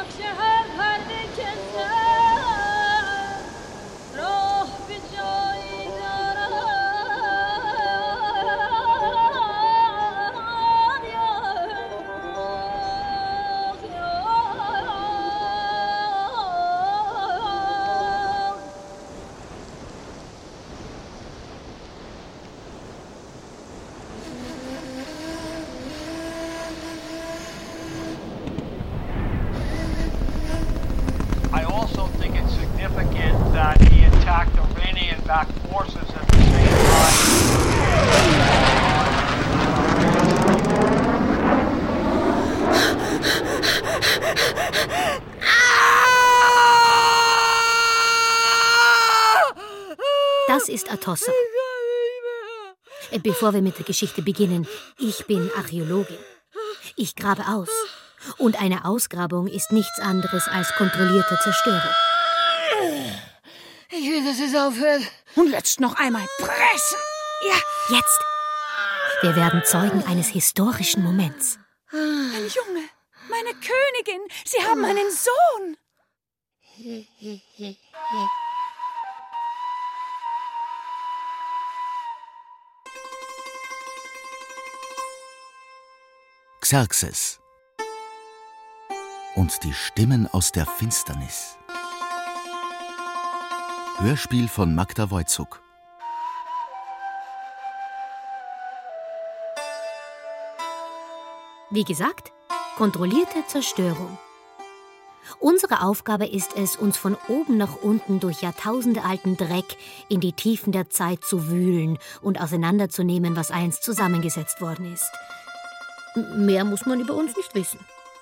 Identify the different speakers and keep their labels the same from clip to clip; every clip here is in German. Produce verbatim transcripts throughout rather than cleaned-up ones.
Speaker 1: Das ist Atossa. Bevor wir mit der Geschichte beginnen, ich bin Archäologin. Ich grabe aus. Und eine Ausgrabung ist nichts anderes als kontrollierte Zerstörung.
Speaker 2: Ich will, dass es aufhört. Und jetzt noch einmal pressen. Ja.
Speaker 1: Jetzt. Wir werden Zeugen eines historischen Moments.
Speaker 2: Mein Junge, meine Königin, Sie haben einen Sohn.
Speaker 3: Xerxes und die Stimmen aus der Finsternis. Hörspiel von Magda Wojcuk.
Speaker 1: Wie gesagt, kontrollierte Zerstörung. Unsere Aufgabe ist es, uns von oben nach unten durch jahrtausendealten Dreck in die Tiefen der Zeit zu wühlen und auseinanderzunehmen, was einst zusammengesetzt worden ist. Mehr muss man über uns nicht wissen.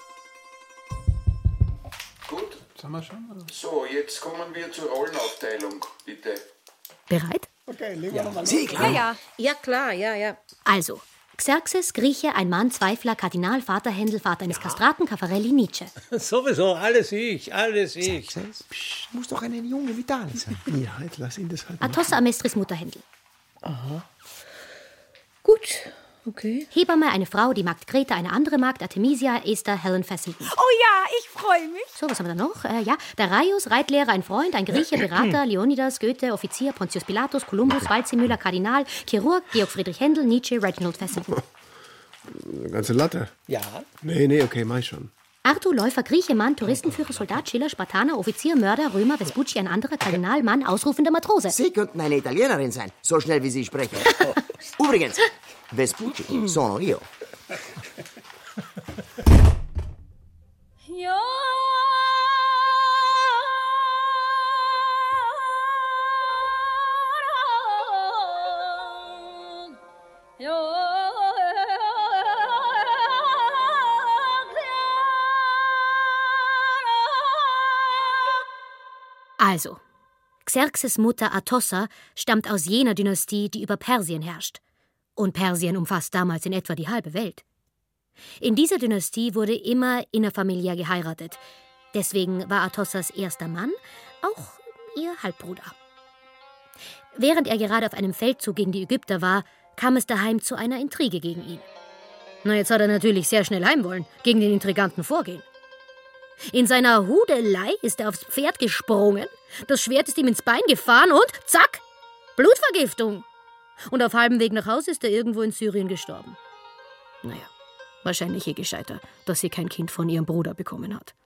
Speaker 4: Gut.
Speaker 5: Sind wir schon? Oder?
Speaker 4: So, jetzt kommen wir zur Rollenaufteilung, bitte.
Speaker 1: Bereit?
Speaker 5: Okay, legen wir nochmal los.
Speaker 2: Sie, klar. Ja, ja.
Speaker 6: Ja, klar, ja, ja.
Speaker 1: Also, Xerxes, Grieche, ein Mann, Zweifler, Kardinal, Vater Händel, Vater eines Kastraten, Caffarelli, Nietzsche.
Speaker 7: Sowieso, alles ich, alles ich.
Speaker 5: Xerxes, psch, muss doch eine junge Vitale sein. Ja, jetzt lass ihn das halt machen.
Speaker 1: Atossa, Amestris, Mutter Händel.
Speaker 6: Aha. Gut, okay.
Speaker 1: Hebamme, eine Frau, die Magd Greta, eine andere Magd, Artemisia, Esther, Helen Fessenden.
Speaker 2: Oh ja, ich freue mich.
Speaker 1: So, was haben wir da noch? Äh, ja, Darius, Reitlehrer, ein Freund, ein Grieche, Berater, Leonidas, Goethe, Offizier, Pontius Pilatus, Kolumbus, Waldseemüller, Kardinal, Chirurg, Georg Friedrich Händel, Nietzsche, Reginald Fessenden.
Speaker 5: Eine ganze Latte.
Speaker 7: Ja.
Speaker 5: Nee, nee, okay, mach ich schon.
Speaker 1: Arthur, Läufer, Grieche, Mann, Touristenführer, Soldat, Schiller, Spartaner, Offizier, Mörder, Römer, Vespucci, ein anderer, Kardinal, Mann, ausrufender Matrose.
Speaker 8: Sie könnten eine Italienerin sein, so schnell wie Sie sprechen. Übrigens, Vespucci, sono io.
Speaker 2: Ja.
Speaker 1: Also, Xerxes Mutter Atossa stammt aus jener Dynastie, die über Persien herrscht. Und Persien umfasst damals in etwa die halbe Welt. In dieser Dynastie wurde immer innerfamiliär geheiratet. Deswegen war Atossas erster Mann auch ihr Halbbruder. Während er gerade auf einem Feldzug gegen die Ägypter war, kam es daheim zu einer Intrige gegen ihn. Na, jetzt hat er natürlich sehr schnell heim wollen, gegen den Intriganten vorgehen. In seiner Hudelei ist er aufs Pferd gesprungen, das Schwert ist ihm ins Bein gefahren und zack, Blutvergiftung. Und auf halbem Weg nach Hause ist er irgendwo in Syrien gestorben. Naja, wahrscheinlich eh gescheiter, dass sie kein Kind von ihrem Bruder bekommen hat.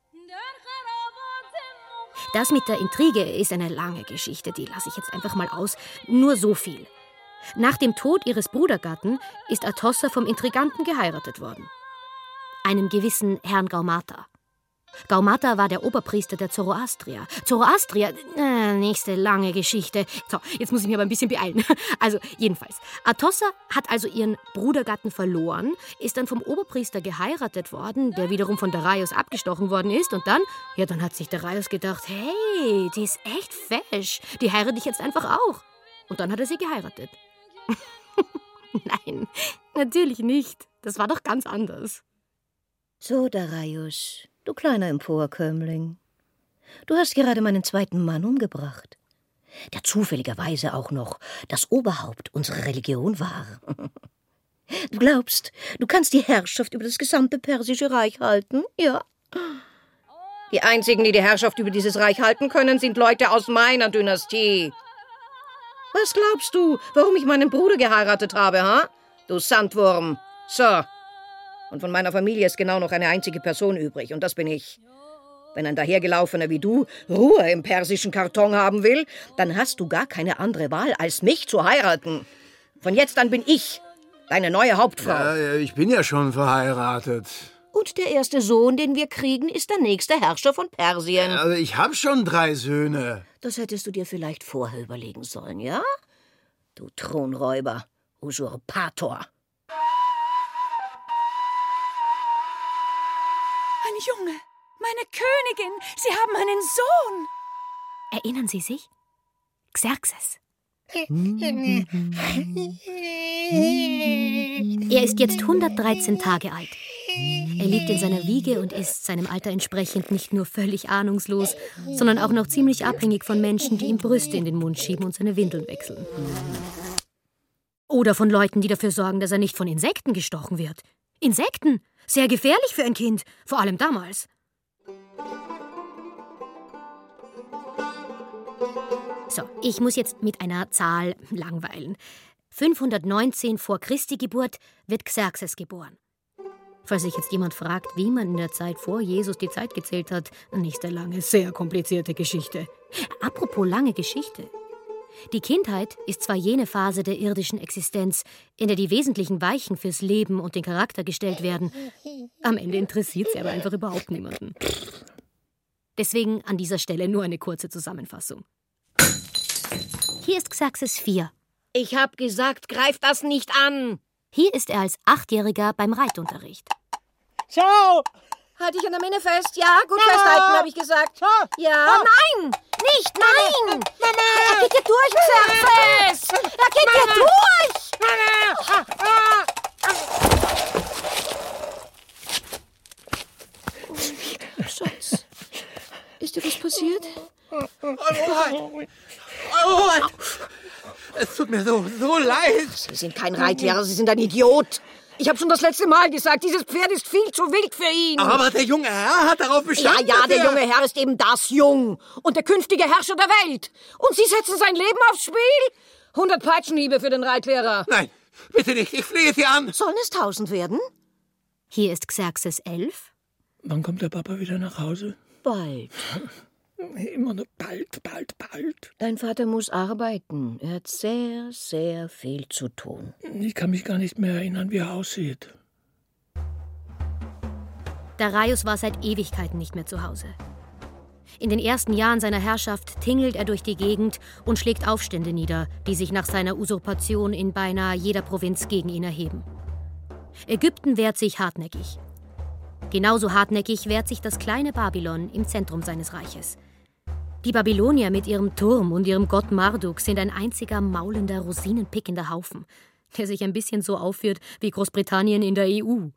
Speaker 1: Das mit der Intrige ist eine lange Geschichte, die lasse ich jetzt einfach mal aus. Nur so viel. Nach dem Tod ihres Brudergatten ist Atossa vom Intriganten geheiratet worden. Einem gewissen Herrn Gaumata. Gaumata war der Oberpriester der Zoroastrier. Zoroastrier, äh, nächste lange Geschichte. So, jetzt muss ich mich aber ein bisschen beeilen. Also, jedenfalls. Atossa hat also ihren Brudergatten verloren, ist dann vom Oberpriester geheiratet worden, der wiederum von Darius abgestochen worden ist. Und dann, ja, dann hat sich Darius gedacht, hey, die ist echt fesch. Die heirate ich jetzt einfach auch. Und dann hat er sie geheiratet. Nein, natürlich nicht. Das war doch ganz anders.
Speaker 6: So, Darius, du kleiner Emporkömmling. Du hast gerade meinen zweiten Mann umgebracht, der zufälligerweise auch noch das Oberhaupt unserer Religion war. Du glaubst, du kannst die Herrschaft über das gesamte persische Reich halten? Ja. Die einzigen, die die Herrschaft über dieses Reich halten können, sind Leute aus meiner Dynastie. Was glaubst du, warum ich meinen Bruder geheiratet habe, ha? Du Sandwurm. So. Und von meiner Familie ist genau noch eine einzige Person übrig, und das bin ich. Wenn ein dahergelaufener wie du Ruhe im persischen Karton haben will, dann hast du gar keine andere Wahl, als mich zu heiraten. Von jetzt an bin ich deine neue Hauptfrau.
Speaker 5: Ja, ich bin ja schon verheiratet.
Speaker 6: Und der erste Sohn, den wir kriegen, ist der nächste Herrscher von Persien.
Speaker 5: Also ich habe schon drei Söhne.
Speaker 6: Das hättest du dir vielleicht vorher überlegen sollen, ja? Du Thronräuber, Usurpator.
Speaker 2: Ein Junge, meine Königin, Sie haben einen Sohn.
Speaker 1: Erinnern Sie sich? Xerxes. Er ist jetzt hundertdreizehn Tage alt. Er liegt in seiner Wiege und ist seinem Alter entsprechend nicht nur völlig ahnungslos, sondern auch noch ziemlich abhängig von Menschen, die ihm Brüste in den Mund schieben und seine Windeln wechseln. Oder von Leuten, die dafür sorgen, dass er nicht von Insekten gestochen wird. Insekten! Sehr gefährlich für ein Kind, vor allem damals. So, ich muss jetzt mit einer Zahl langweilen. fünfhundertneunzehn vor Christi Geburt wird Xerxes geboren. Falls sich jetzt jemand fragt, wie man in der Zeit vor Jesus die Zeit gezählt hat, nächste lange, sehr komplizierte Geschichte. Apropos lange Geschichte. Die Kindheit ist zwar jene Phase der irdischen Existenz, in der die wesentlichen Weichen fürs Leben und den Charakter gestellt werden. Am Ende interessiert sie aber einfach überhaupt niemanden. Deswegen an dieser Stelle nur eine kurze Zusammenfassung. Hier ist Xerxes vier.
Speaker 6: Ich hab gesagt, greif das nicht an.
Speaker 1: Hier ist er als Achtjähriger beim Reitunterricht.
Speaker 7: Ciao!
Speaker 6: Halt dich an der Minne fest. Ja, gut ja. Festhalten, habe ich gesagt. Ja, ja, nein! Nicht, nein! Mama! Er geht dir durch, Xerxes! Er geht dir durch! Schatz, ist dir was passiert?
Speaker 7: Es tut mir so, so leid.
Speaker 6: Sie sind kein Reitlehrer, Sie sind ein Idiot. Ich habe schon das letzte Mal gesagt, dieses Pferd ist viel zu wild für ihn.
Speaker 7: Aber der junge Herr hat darauf bestanden.
Speaker 6: Ja, ja, der junge Herr ist eben das Jung und der künftige Herrscher der Welt. Und Sie setzen sein Leben aufs Spiel? Hundert Peitschenhiebe für den Reitlehrer.
Speaker 7: Nein, bitte nicht, ich flehe Sie an.
Speaker 6: Sollen es tausend werden?
Speaker 1: Hier ist Xerxes elf.
Speaker 7: Wann kommt der Papa wieder nach Hause?
Speaker 6: Bald.
Speaker 7: Immer nur bald, bald, bald.
Speaker 6: Dein Vater muss arbeiten. Er hat sehr, sehr viel zu tun.
Speaker 7: Ich kann mich gar nicht mehr erinnern, wie er aussieht.
Speaker 1: Darius war seit Ewigkeiten nicht mehr zu Hause. In den ersten Jahren seiner Herrschaft tingelt er durch die Gegend und schlägt Aufstände nieder, die sich nach seiner Usurpation in beinahe jeder Provinz gegen ihn erheben. Ägypten wehrt sich hartnäckig. Genauso hartnäckig wehrt sich das kleine Babylon im Zentrum seines Reiches. Die Babylonier mit ihrem Turm und ihrem Gott Marduk sind ein einziger maulender, rosinenpickender Haufen, der sich ein bisschen so aufführt wie Großbritannien in der E U.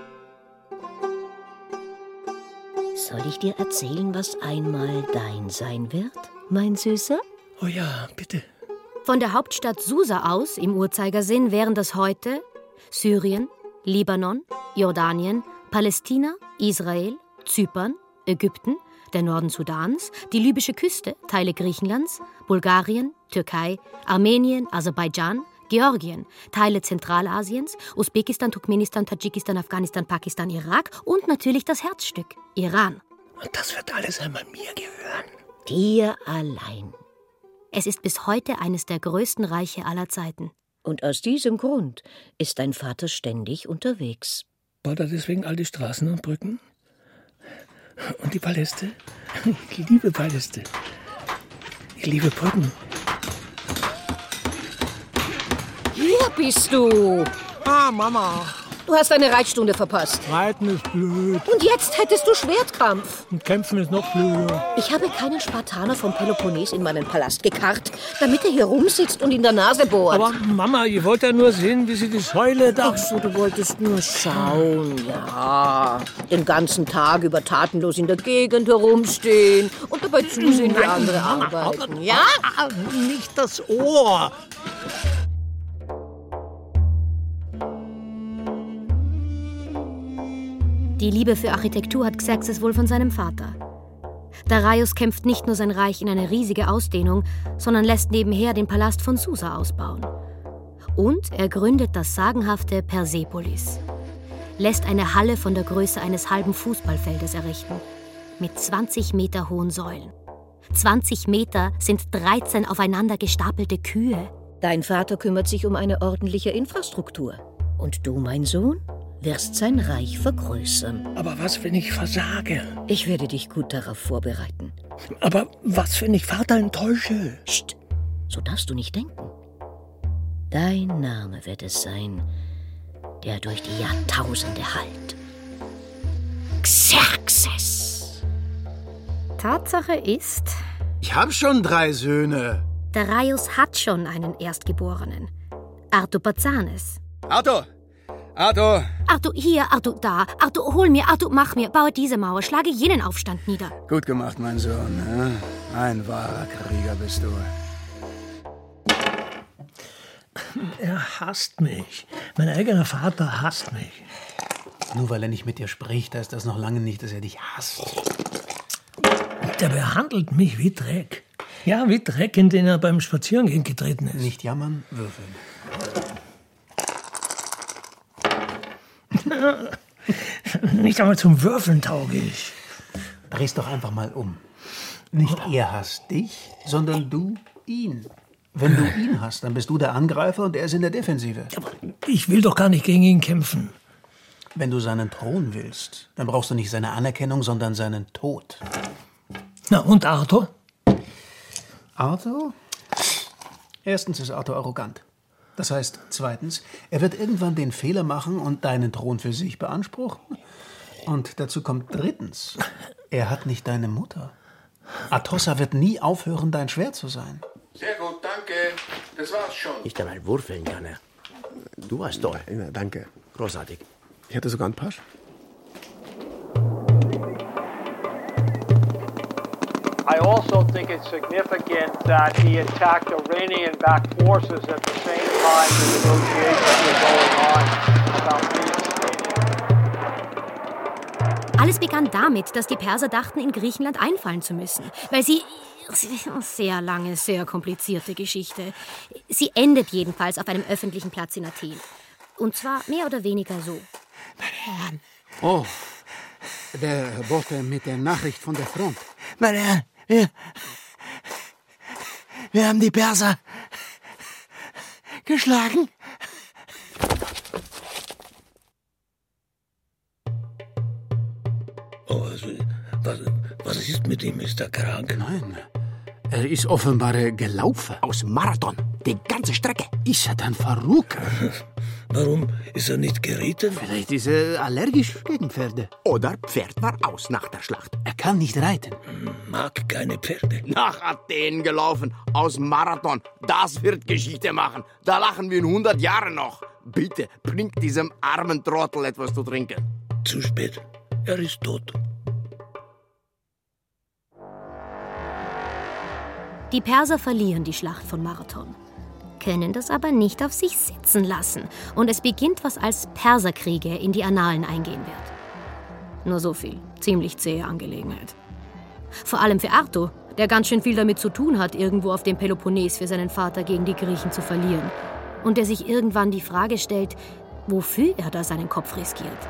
Speaker 6: Soll ich dir erzählen, was einmal dein sein wird, mein Süßer?
Speaker 7: Oh ja, bitte.
Speaker 1: Von der Hauptstadt Susa aus, im Uhrzeigersinn, wären das heute Syrien, Libanon, Jordanien, Palästina, Israel, Zypern, Ägypten, der Norden Sudans, die libysche Küste, Teile Griechenlands, Bulgarien, Türkei, Armenien, Aserbaidschan, Georgien, Teile Zentralasiens, Usbekistan, Turkmenistan, Tadschikistan, Afghanistan, Pakistan, Irak und natürlich das Herzstück, Iran.
Speaker 7: Und das wird alles einmal mir gehören.
Speaker 6: Dir allein.
Speaker 1: Es ist bis heute eines der größten Reiche aller Zeiten.
Speaker 6: Und aus diesem Grund ist dein Vater ständig unterwegs.
Speaker 7: Baut er deswegen all die Straßen und Brücken? Und die Paläste? Ich liebe Paläste. Ich liebe Brücken.
Speaker 6: Hier bist du.
Speaker 7: Ah, Mama.
Speaker 6: Du hast deine Reitstunde verpasst.
Speaker 7: Reiten ist blöd.
Speaker 6: Und jetzt hättest du Schwertkampf.
Speaker 7: Und Kämpfen ist noch blöder.
Speaker 6: Ich habe keinen Spartaner vom Peloponnes in meinen Palast gekarrt, damit er hier rumsitzt und in der Nase bohrt.
Speaker 7: Aber Mama, ich wollte ja nur sehen, wie sie die Säule da...
Speaker 6: Ach so, du wolltest nur schauen, ja. Den ganzen Tag über tatenlos in der Gegend herumstehen und dabei zusehen, wie andere arbeiten, ja?
Speaker 7: Nicht das Ohr.
Speaker 1: Die Liebe für Architektur hat Xerxes wohl von seinem Vater. Darius kämpft nicht nur sein Reich in eine riesige Ausdehnung, sondern lässt nebenher den Palast von Susa ausbauen. Und er gründet das sagenhafte Persepolis. Lässt eine Halle von der Größe eines halben Fußballfeldes errichten. Mit zwanzig Meter hohen Säulen. zwanzig Meter sind dreizehn aufeinander gestapelte Kühe.
Speaker 6: Dein Vater kümmert sich um eine ordentliche Infrastruktur. Und du, mein Sohn, wirst sein Reich vergrößern.
Speaker 7: Aber was, wenn ich versage?
Speaker 6: Ich werde dich gut darauf vorbereiten.
Speaker 7: Aber was, wenn ich Vater enttäusche?
Speaker 6: Psst, so darfst du nicht denken. Dein Name wird es sein, der durch die Jahrtausende hallt. Xerxes.
Speaker 1: Tatsache ist,
Speaker 5: Ich hab schon drei Söhne.
Speaker 1: Darius hat schon einen Erstgeborenen. Artabazanes.
Speaker 5: Arthur! Arthur!
Speaker 1: Arthur, hier, Arthur, da. Arthur, hol mir, Arthur, mach mir, baue diese Mauer, schlage jenen Aufstand nieder.
Speaker 5: Gut gemacht, mein Sohn. Ja? Ein wahrer Krieger bist du.
Speaker 7: Er hasst mich. Mein eigener Vater hasst mich.
Speaker 9: Nur weil er nicht mit dir spricht, heißt das noch lange nicht, dass er dich hasst.
Speaker 7: Der behandelt mich wie Dreck. Ja, wie Dreck, in den er beim Spazierengehen getreten ist.
Speaker 9: Nicht jammern, würfeln.
Speaker 7: Nicht einmal zum Würfeln tauglich.
Speaker 9: Dreh's doch einfach mal um. Nicht er hasst dich, sondern du ihn. Wenn du ihn hast, dann bist du der Angreifer und er ist in der Defensive.
Speaker 7: Aber ich will doch gar nicht gegen ihn kämpfen.
Speaker 9: Wenn du seinen Thron willst, dann brauchst du nicht seine Anerkennung, sondern seinen Tod.
Speaker 7: Na, und Arthur?
Speaker 9: Arthur? Erstens ist Arthur arrogant. Das heißt, zweitens, er wird irgendwann den Fehler machen und deinen Thron für sich beanspruchen. Und dazu kommt drittens, er hat nicht deine Mutter. Atossa wird nie aufhören, dein Schwert zu sein.
Speaker 4: Sehr gut, danke. Das war's schon.
Speaker 8: Nicht einmal würfeln kann er. Du warst toll.
Speaker 5: Ja, danke.
Speaker 8: Großartig.
Speaker 5: Ich hatte sogar einen Pasch.
Speaker 10: I also think it's significant that he attacked Iranian-backed forces at the same time the negotiations were going on about peace.
Speaker 1: Alles begann damit, dass die Perser dachten, in Griechenland einfallen zu müssen, weil sie... Sehr lange, sehr komplizierte Geschichte. Sie endet jedenfalls auf einem öffentlichen Platz in Athen. Und zwar mehr oder weniger so.
Speaker 11: Meine Herren. Oh, der Bote mit der Nachricht von der Front.
Speaker 12: Meine Herren, wir, wir haben die Perser geschlagen.
Speaker 7: Oh, was, was, was ist mit ihm? Ist er krank?
Speaker 11: Nein, er ist offenbar gelaufen.
Speaker 8: Aus Marathon, die ganze Strecke.
Speaker 11: Ist er dann verrückt?
Speaker 7: Warum ist er nicht geritten?
Speaker 11: Vielleicht ist er allergisch gegen Pferde.
Speaker 8: Oder Pferd war aus nach der Schlacht.
Speaker 11: Er kann nicht reiten.
Speaker 7: Mag keine Pferde.
Speaker 8: Nach Athen gelaufen, aus Marathon. Das wird Geschichte machen. Da lachen wir in hundert Jahren noch. Bitte, bring diesem armen Trottel etwas zu trinken.
Speaker 7: Zu spät. Er ist tot.
Speaker 1: Die Perser verlieren die Schlacht von Marathon, können das aber nicht auf sich sitzen lassen. Und es beginnt, was als Perserkriege in die Annalen eingehen wird. Nur so viel. Ziemlich zähe Angelegenheit. Vor allem für Arto, der ganz schön viel damit zu tun hat, irgendwo auf dem Peloponnes für seinen Vater gegen die Griechen zu verlieren. Und der sich irgendwann die Frage stellt, wofür er da seinen Kopf riskiert.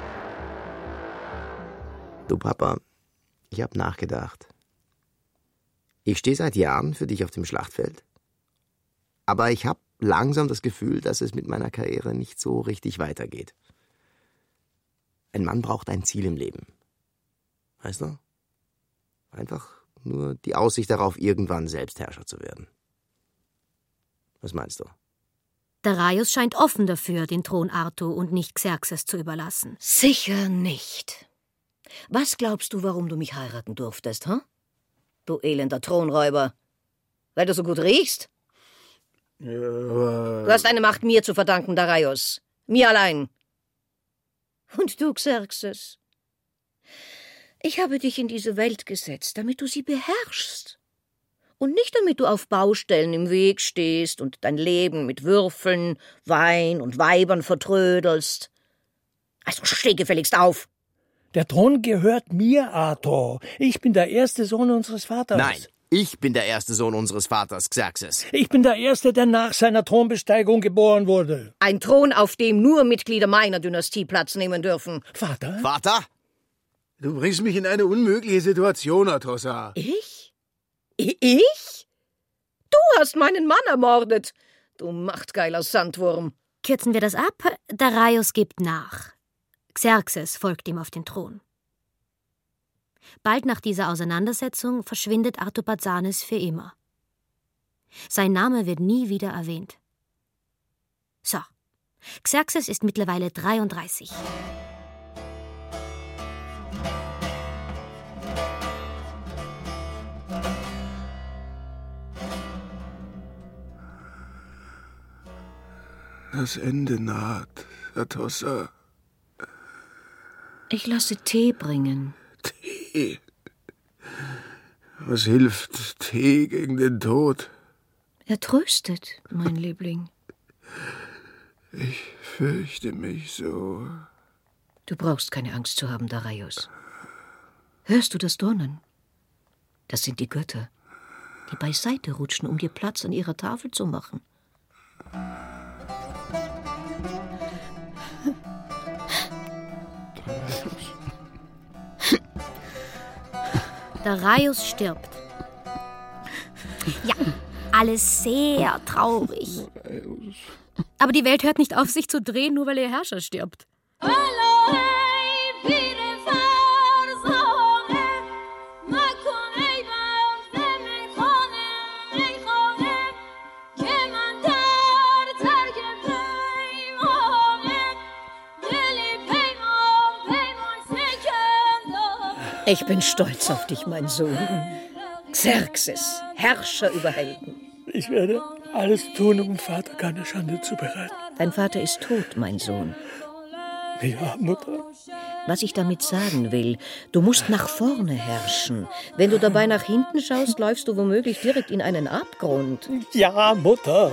Speaker 8: Du Papa, ich hab nachgedacht. Ich stehe seit Jahren für dich auf dem Schlachtfeld. Aber ich habe langsam das Gefühl, dass es mit meiner Karriere nicht so richtig weitergeht. Ein Mann braucht ein Ziel im Leben. Weißt du? Einfach nur die Aussicht darauf, irgendwann Selbstherrscher zu werden. Was meinst du?
Speaker 1: Darius scheint offen dafür, den Thron Arto und nicht Xerxes zu überlassen.
Speaker 6: Sicher nicht. Was glaubst du, warum du mich heiraten durftest, hm? Du elender Thronräuber. Weil du so gut riechst?
Speaker 11: Ja.
Speaker 6: Du hast deine Macht mir zu verdanken, Darius. Mir allein. Und du, Xerxes? Ich habe dich in diese Welt gesetzt, damit du sie beherrschst. Und nicht damit du auf Baustellen im Weg stehst und dein Leben mit Würfeln, Wein und Weibern vertrödelst. Also steh gefälligst auf.
Speaker 7: Der Thron gehört mir, Arthur. Ich bin der erste Sohn unseres Vaters.
Speaker 8: Nein, ich bin der erste Sohn unseres Vaters, Xerxes.
Speaker 7: Ich bin der Erste, der nach seiner Thronbesteigung geboren wurde.
Speaker 6: Ein Thron, auf dem nur Mitglieder meiner Dynastie Platz nehmen dürfen.
Speaker 7: Vater?
Speaker 8: Vater?
Speaker 11: Du bringst mich in eine unmögliche Situation, Atossa.
Speaker 6: Ich? Ich? Du hast meinen Mann ermordet, du machtgeiler Sandwurm.
Speaker 1: Kürzen wir das ab. Darius gibt nach. Xerxes folgt ihm auf den Thron. Bald nach dieser Auseinandersetzung verschwindet Artopazanes für immer. Sein Name wird nie wieder erwähnt. So, Xerxes ist mittlerweile dreiunddreißig.
Speaker 11: Das Ende naht, Atossa.
Speaker 6: Ich lasse Tee bringen.
Speaker 11: Tee? Was hilft Tee gegen den Tod?
Speaker 6: Er tröstet, mein Liebling.
Speaker 11: Ich fürchte mich so.
Speaker 6: Du brauchst keine Angst zu haben, Darius. Hörst du das Donnern? Das sind die Götter, die beiseite rutschen, um dir Platz an ihrer Tafel zu machen.
Speaker 1: Darius stirbt. Ja, alles sehr traurig. Aber die Welt hört nicht auf, sich zu drehen, nur weil ihr Herrscher stirbt.
Speaker 6: Ich bin stolz auf dich, mein Sohn. Xerxes, Herrscher über Helden.
Speaker 7: Ich werde alles tun, um Vater keine Schande zu bereiten.
Speaker 6: Dein Vater ist tot, mein Sohn.
Speaker 7: Ja, Mutter.
Speaker 6: Was ich damit sagen will, du musst nach vorne herrschen. Wenn du dabei nach hinten schaust, läufst du womöglich direkt in einen Abgrund.
Speaker 7: Ja, Mutter.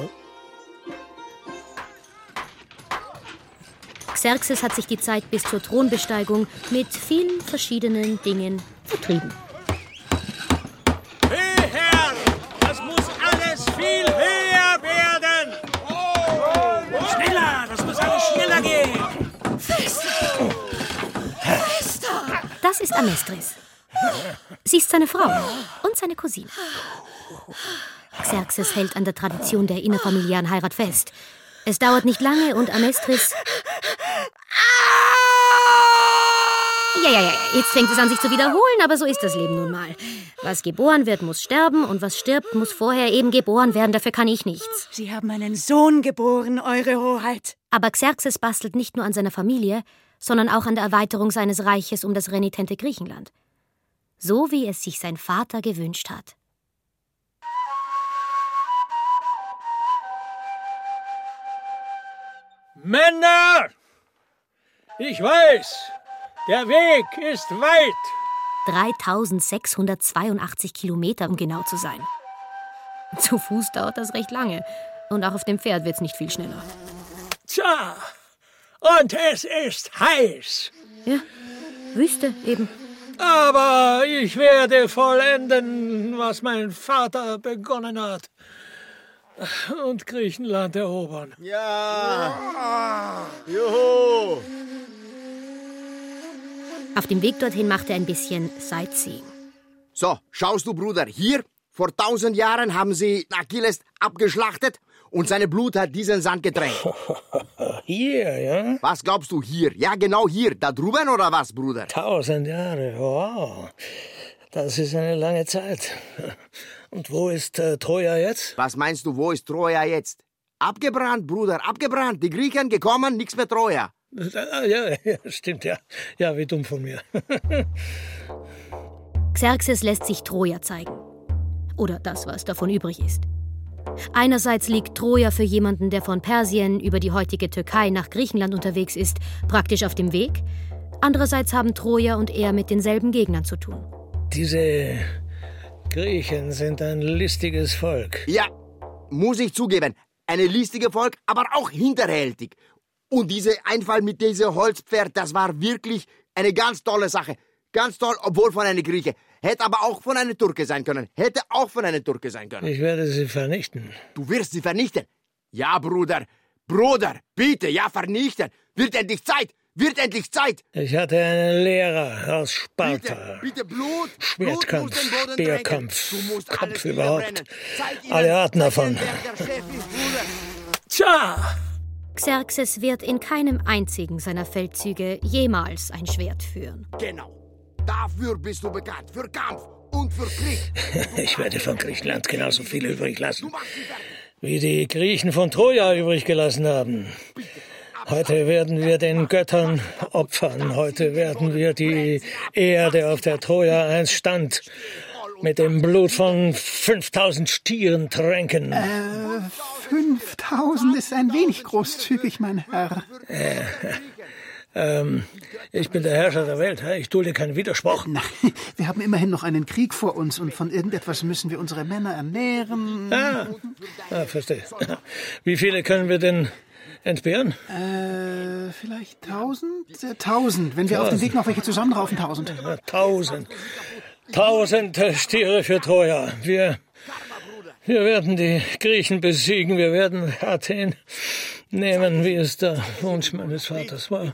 Speaker 1: Xerxes hat sich die Zeit bis zur Thronbesteigung mit vielen verschiedenen Dingen vertrieben.
Speaker 13: Höher! Das muss alles viel höher werden! Oh. Schneller! Das muss alles schneller gehen!
Speaker 1: Fester! Fester! Das ist Amestris. Sie ist seine Frau und seine Cousine. Xerxes hält an der Tradition der innerfamiliären Heirat fest. Es dauert nicht lange und Amestris... Ja, ja, ja, jetzt fängt es an, sich zu wiederholen, aber so ist das Leben nun mal. Was geboren wird, muss sterben und was stirbt, muss vorher eben geboren werden, dafür kann ich nichts.
Speaker 2: Sie haben einen Sohn geboren, Eure Hoheit.
Speaker 1: Aber Xerxes bastelt nicht nur an seiner Familie, sondern auch an der Erweiterung seines Reiches um das renitente Griechenland. So wie es sich sein Vater gewünscht hat.
Speaker 7: Männer! Ich weiß, der Weg ist weit.
Speaker 1: dreitausendsechshundertzweiundachtzig Kilometer, um genau zu sein. Zu Fuß dauert das recht lange. Und auch auf dem Pferd wird's nicht viel schneller.
Speaker 7: Tja, und es ist heiß.
Speaker 1: Ja, Wüste eben.
Speaker 7: Aber ich werde vollenden, was mein Vater begonnen hat. Und Griechenland erobern.
Speaker 8: Ja! Juhu!
Speaker 1: Auf dem Weg dorthin macht er ein bisschen Sightseeing.
Speaker 8: So, schaust du, Bruder, hier, vor tausend Jahren haben sie Achilles abgeschlachtet und seine Blut hat diesen Sand getränkt.
Speaker 7: Hier, ja?
Speaker 8: Was glaubst du, hier? Ja, genau hier, da drüben oder was, Bruder?
Speaker 7: Tausend Jahre, wow. Das ist eine lange Zeit. Und wo ist äh, Troja jetzt?
Speaker 8: Was meinst du, wo ist Troja jetzt? Abgebrannt, Bruder, abgebrannt. Die Griechen gekommen, nichts mehr Troja.
Speaker 7: Ja, ja, stimmt, ja. Ja, wie dumm von mir.
Speaker 1: Xerxes lässt sich Troja zeigen. Oder das, was davon übrig ist. Einerseits liegt Troja für jemanden, der von Persien über die heutige Türkei nach Griechenland unterwegs ist, praktisch auf dem Weg. Andererseits haben Troja und er mit denselben Gegnern zu tun.
Speaker 7: Diese Griechen sind ein listiges Volk.
Speaker 8: Ja, muss ich zugeben. Eine listige Volk, aber auch hinterhältig. Und dieser Einfall mit diesem Holzpferd, das war wirklich Eine ganz tolle Sache. Ganz toll, obwohl von einer Grieche. Hätte aber auch von einer Türke sein können. Hätte auch von einer Türke sein können.
Speaker 7: Ich werde sie vernichten.
Speaker 8: Du wirst sie vernichten? Ja, Bruder. Bruder, bitte, ja, vernichten. Wird endlich Zeit. Wird endlich Zeit.
Speaker 7: Ich hatte einen Lehrer aus Sparta.
Speaker 8: Bitte, bitte Blut.
Speaker 7: Schwertkampf,
Speaker 8: Blut muss den Boden
Speaker 7: Speerkampf,
Speaker 8: tränken. Du musst
Speaker 7: Kampf
Speaker 8: alles
Speaker 7: überhaupt.
Speaker 8: niederbrennen. Zeig ihnen,
Speaker 7: Alle Arten
Speaker 8: zeig
Speaker 7: davon.
Speaker 8: ihnen, wer der Chef ist, Bruder.
Speaker 7: Tja!
Speaker 1: Xerxes wird in keinem einzigen seiner Feldzüge jemals ein Schwert führen.
Speaker 8: Genau. Dafür bist du bekannt. Für Kampf und für Krieg.
Speaker 7: Ich werde von Griechenland genauso viel übrig lassen, wie die Griechen von Troja übrig gelassen haben. Heute werden wir den Göttern opfern. Heute werden wir die Erde, auf der Troja einst stand, mit dem Blut von fünftausend Stieren tränken.
Speaker 9: Äh, fünftausend ist ein wenig großzügig, mein Herr.
Speaker 7: Äh, ähm, ich bin der Herrscher der Welt. Ich dulde keinen Widerspruch.
Speaker 9: Nein, wir haben immerhin noch einen Krieg vor uns und von irgendetwas müssen wir unsere Männer ernähren.
Speaker 7: Ah, ah verstehe. Wie viele können wir denn entbehren?
Speaker 9: Äh, vielleicht tausend? Äh, tausend. Wenn wir auf dem Weg noch welche zusammenraufen, tausend.
Speaker 7: Ja, tausend. Tausend Stiere für Troja. Wir, wir werden die Griechen besiegen. Wir werden Athen nehmen, wie es der Wunsch meines Vaters war.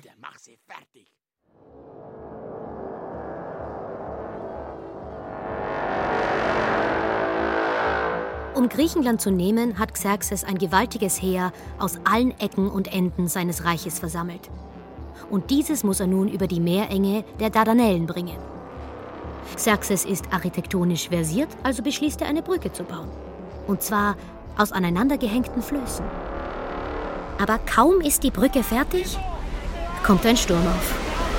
Speaker 1: Um Griechenland zu nehmen, hat Xerxes ein gewaltiges Heer aus allen Ecken und Enden seines Reiches versammelt. Und dieses muss er nun über die Meerenge der Dardanellen bringen. Xerxes ist architektonisch versiert, also beschließt er, eine Brücke zu bauen. Und zwar aus aneinandergehängten Flößen. Aber kaum ist die Brücke fertig, kommt ein Sturm auf.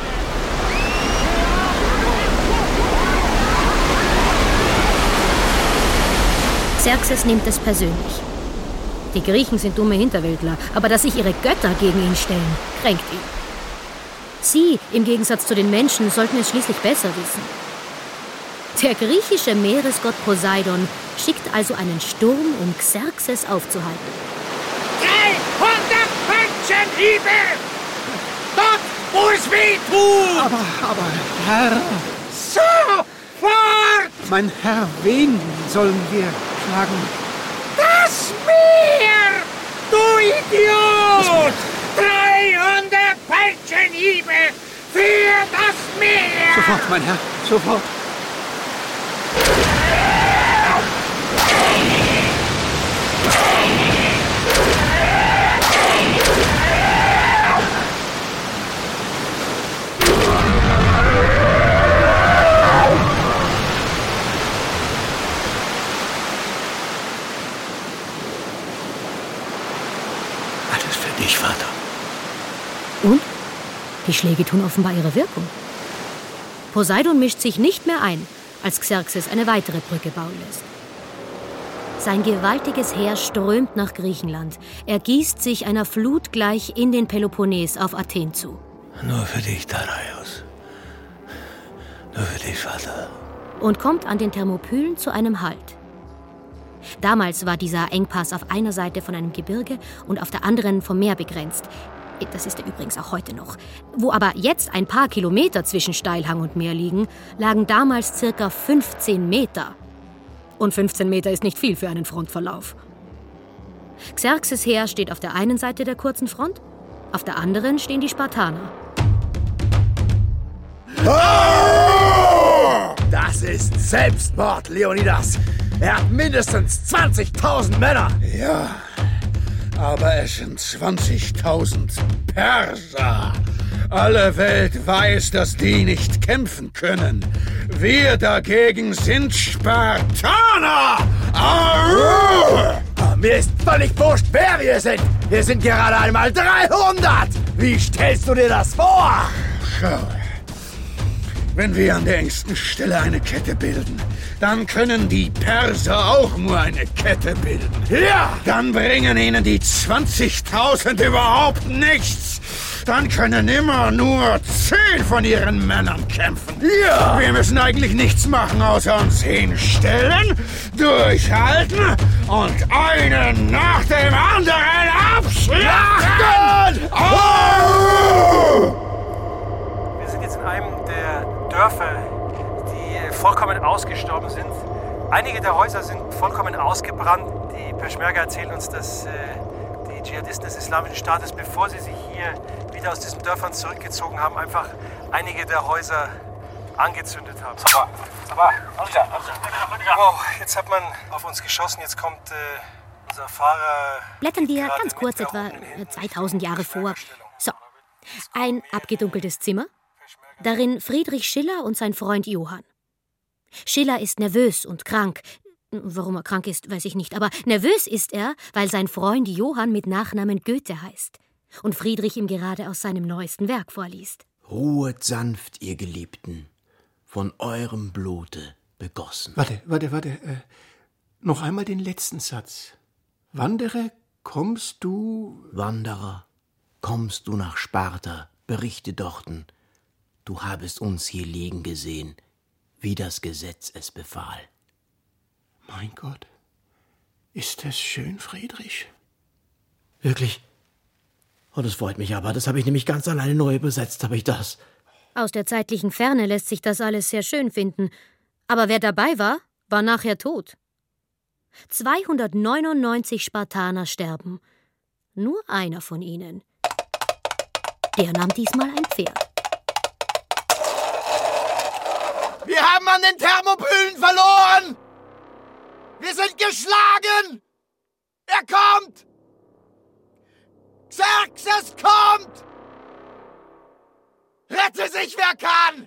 Speaker 1: Xerxes nimmt es persönlich. Die Griechen sind dumme Hinterwäldler, aber dass sich ihre Götter gegen ihn stellen, kränkt ihn. Sie, im Gegensatz zu den Menschen, sollten es schließlich besser wissen. Der griechische Meeresgott Poseidon schickt also einen Sturm, um Xerxes aufzuhalten.
Speaker 13: dreihundert Peitschenhiebe! Dort, wo es weh tut!
Speaker 9: Aber, aber, Herr...
Speaker 13: Sofort!
Speaker 9: Mein Herr, wen sollen wir schlagen?
Speaker 13: Das Meer! Du Idiot! dreihundert Peitschenhiebe für das Meer!
Speaker 9: Sofort, mein Herr, sofort.
Speaker 7: Alles für dich, Vater.
Speaker 1: Und? Die Schläge tun offenbar ihre Wirkung. Poseidon mischt sich nicht mehr ein, als Xerxes eine weitere Brücke bauen lässt. Sein gewaltiges Heer strömt nach Griechenland. Er gießt sich einer Flut gleich in den Peloponnes auf Athen zu.
Speaker 7: Nur für dich, Darius. Nur für dich, Vater.
Speaker 1: Und kommt an den Thermopylen zu einem Halt. Damals war dieser Engpass auf einer Seite von einem Gebirge und auf der anderen vom Meer begrenzt. Das ist er übrigens auch heute noch. Wo aber jetzt ein paar Kilometer zwischen Steilhang und Meer liegen, lagen damals circa fünfzehn Meter. Und fünfzehn Meter ist nicht viel für einen Frontverlauf. Xerxes Heer steht auf der einen Seite der kurzen Front, auf der anderen stehen die Spartaner.
Speaker 14: Oh! Das ist Selbstmord, Leonidas. Er hat mindestens zwanzigtausend Männer.
Speaker 11: Ja, aber es sind zwanzigtausend Perser. Alle Welt weiß, dass die nicht kämpfen können. Wir dagegen sind Spartaner. Arr!
Speaker 14: Mir ist völlig wurscht, wer wir sind. Wir sind gerade einmal dreihundert. Wie stellst du dir das vor?
Speaker 11: Schau. Wenn wir an der engsten Stelle eine Kette bilden, dann können die Perser auch nur eine Kette bilden.
Speaker 14: Ja!
Speaker 11: Dann bringen ihnen die zwanzigtausend überhaupt nichts. Dann können immer nur zehn von ihren Männern kämpfen.
Speaker 14: Ja!
Speaker 11: Wir müssen eigentlich nichts machen, außer uns hinstellen, durchhalten und einen nach dem anderen abschlachten!
Speaker 14: Oh!
Speaker 10: Wir sind jetzt in
Speaker 15: einem der Dörfer, die vollkommen ausgestorben sind. Einige der Häuser sind vollkommen ausgebrannt. Die Peschmerga erzählen uns, dass äh, die Dschihadisten des Islamischen Staates, bevor sie sich hier wieder aus diesen Dörfern zurückgezogen haben, einfach einige der Häuser angezündet haben.
Speaker 16: Sabah, Sabah,
Speaker 15: Oh, jetzt hat man auf uns geschossen. Jetzt kommt äh, unser Fahrer.
Speaker 1: Blättern wir ganz kurz etwa zweitausend Jahre vor. So, ein abgedunkeltes Zimmer. Darin Friedrich Schiller und sein Freund Johann. Schiller ist nervös und krank. Warum er krank ist, weiß ich nicht. Aber nervös ist er, weil sein Freund Johann mit Nachnamen Goethe heißt. Und Friedrich ihm gerade aus seinem neuesten Werk vorliest.
Speaker 12: Ruhet sanft, ihr Geliebten, von eurem Blute begossen.
Speaker 5: Warte, warte, warte. Äh, noch einmal den letzten Satz. Wandere, kommst du...
Speaker 12: Wanderer, kommst du nach Sparta, berichte dorten, du habest uns hier liegen gesehen, wie das Gesetz es befahl.
Speaker 5: Mein Gott, ist das schön, Friedrich?
Speaker 12: Wirklich? Oh, das freut mich aber. Das habe ich nämlich ganz alleine neu übersetzt, habe ich das.
Speaker 1: Aus der zeitlichen Ferne lässt sich das alles sehr schön finden. Aber wer dabei war, war nachher tot. zweihundertneunundneunzig Spartaner sterben. Nur einer von ihnen. Der nahm diesmal ein Pferd.
Speaker 14: Wir haben an den Thermopylen verloren! Wir sind geschlagen! Er kommt! Xerxes kommt! Rette sich, wer kann!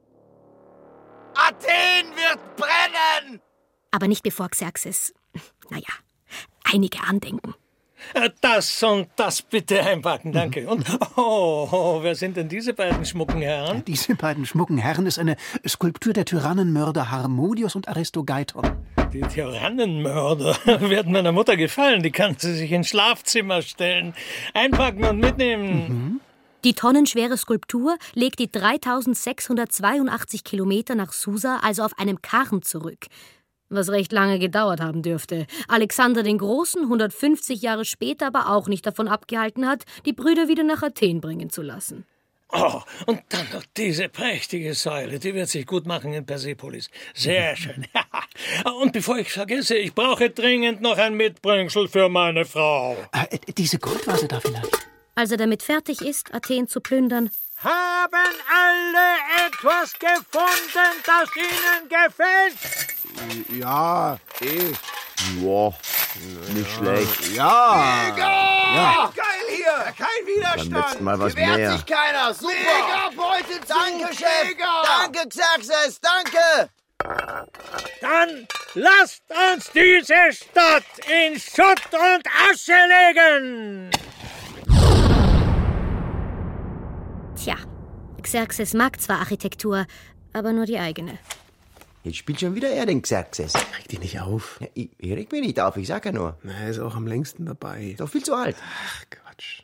Speaker 14: Athen wird brennen!
Speaker 1: Aber nicht bevor Xerxes, naja, einige andenken.
Speaker 7: Das und das bitte einpacken, danke. Und oh, oh, wer sind denn diese beiden schmucken Herren?
Speaker 9: Diese beiden schmucken Herren ist eine Skulptur der Tyrannenmörder Harmodius und Aristogeiton.
Speaker 7: Die Tyrannenmörder werden meiner Mutter gefallen. Die kann sie sich ins Schlafzimmer stellen, einpacken und mitnehmen.
Speaker 1: Mhm. Die tonnenschwere Skulptur legt die dreitausendsechshundertzweiundachtzig Kilometer nach Susa also auf einem Karren zurück. Was recht lange gedauert haben dürfte. Alexander den Großen hundertfünfzig Jahre später aber auch nicht davon abgehalten hat, die Brüder wieder nach Athen bringen zu lassen.
Speaker 7: Oh, und dann noch diese prächtige Säule, die wird sich gut machen in Persepolis. Sehr schön. Und bevor ich vergesse, ich brauche dringend noch ein Mitbringsel für meine Frau.
Speaker 9: Äh, diese Goldvase da vielleicht.
Speaker 1: Als er damit fertig ist, Athen zu plündern,
Speaker 13: haben alle etwas gefunden, das ihnen gefällt?
Speaker 11: Ja, eh.
Speaker 8: Boah, nicht ja. schlecht.
Speaker 14: Ja! Mega!
Speaker 8: Ja.
Speaker 14: Geil hier! Kein Widerstand!
Speaker 8: Beim letzten Mal was
Speaker 14: Hier wehrt
Speaker 8: mehr.
Speaker 14: sich keiner! Super! Mega, Beute zu! Danke, Chef!
Speaker 16: Mega.
Speaker 14: Danke, Xerxes! Danke!
Speaker 13: Dann lasst uns diese Stadt in Schutt und Asche legen!
Speaker 1: Tja, Xerxes mag zwar Architektur, aber nur die eigene.
Speaker 8: Jetzt spielt schon wieder er den Xerxes.
Speaker 5: Reg dich nicht auf.
Speaker 8: Ja, ich, ich reg mich nicht auf, ich sag ja nur.
Speaker 5: Na, er ist auch am längsten dabei.
Speaker 8: Ist doch viel zu alt.
Speaker 5: Ach, Quatsch.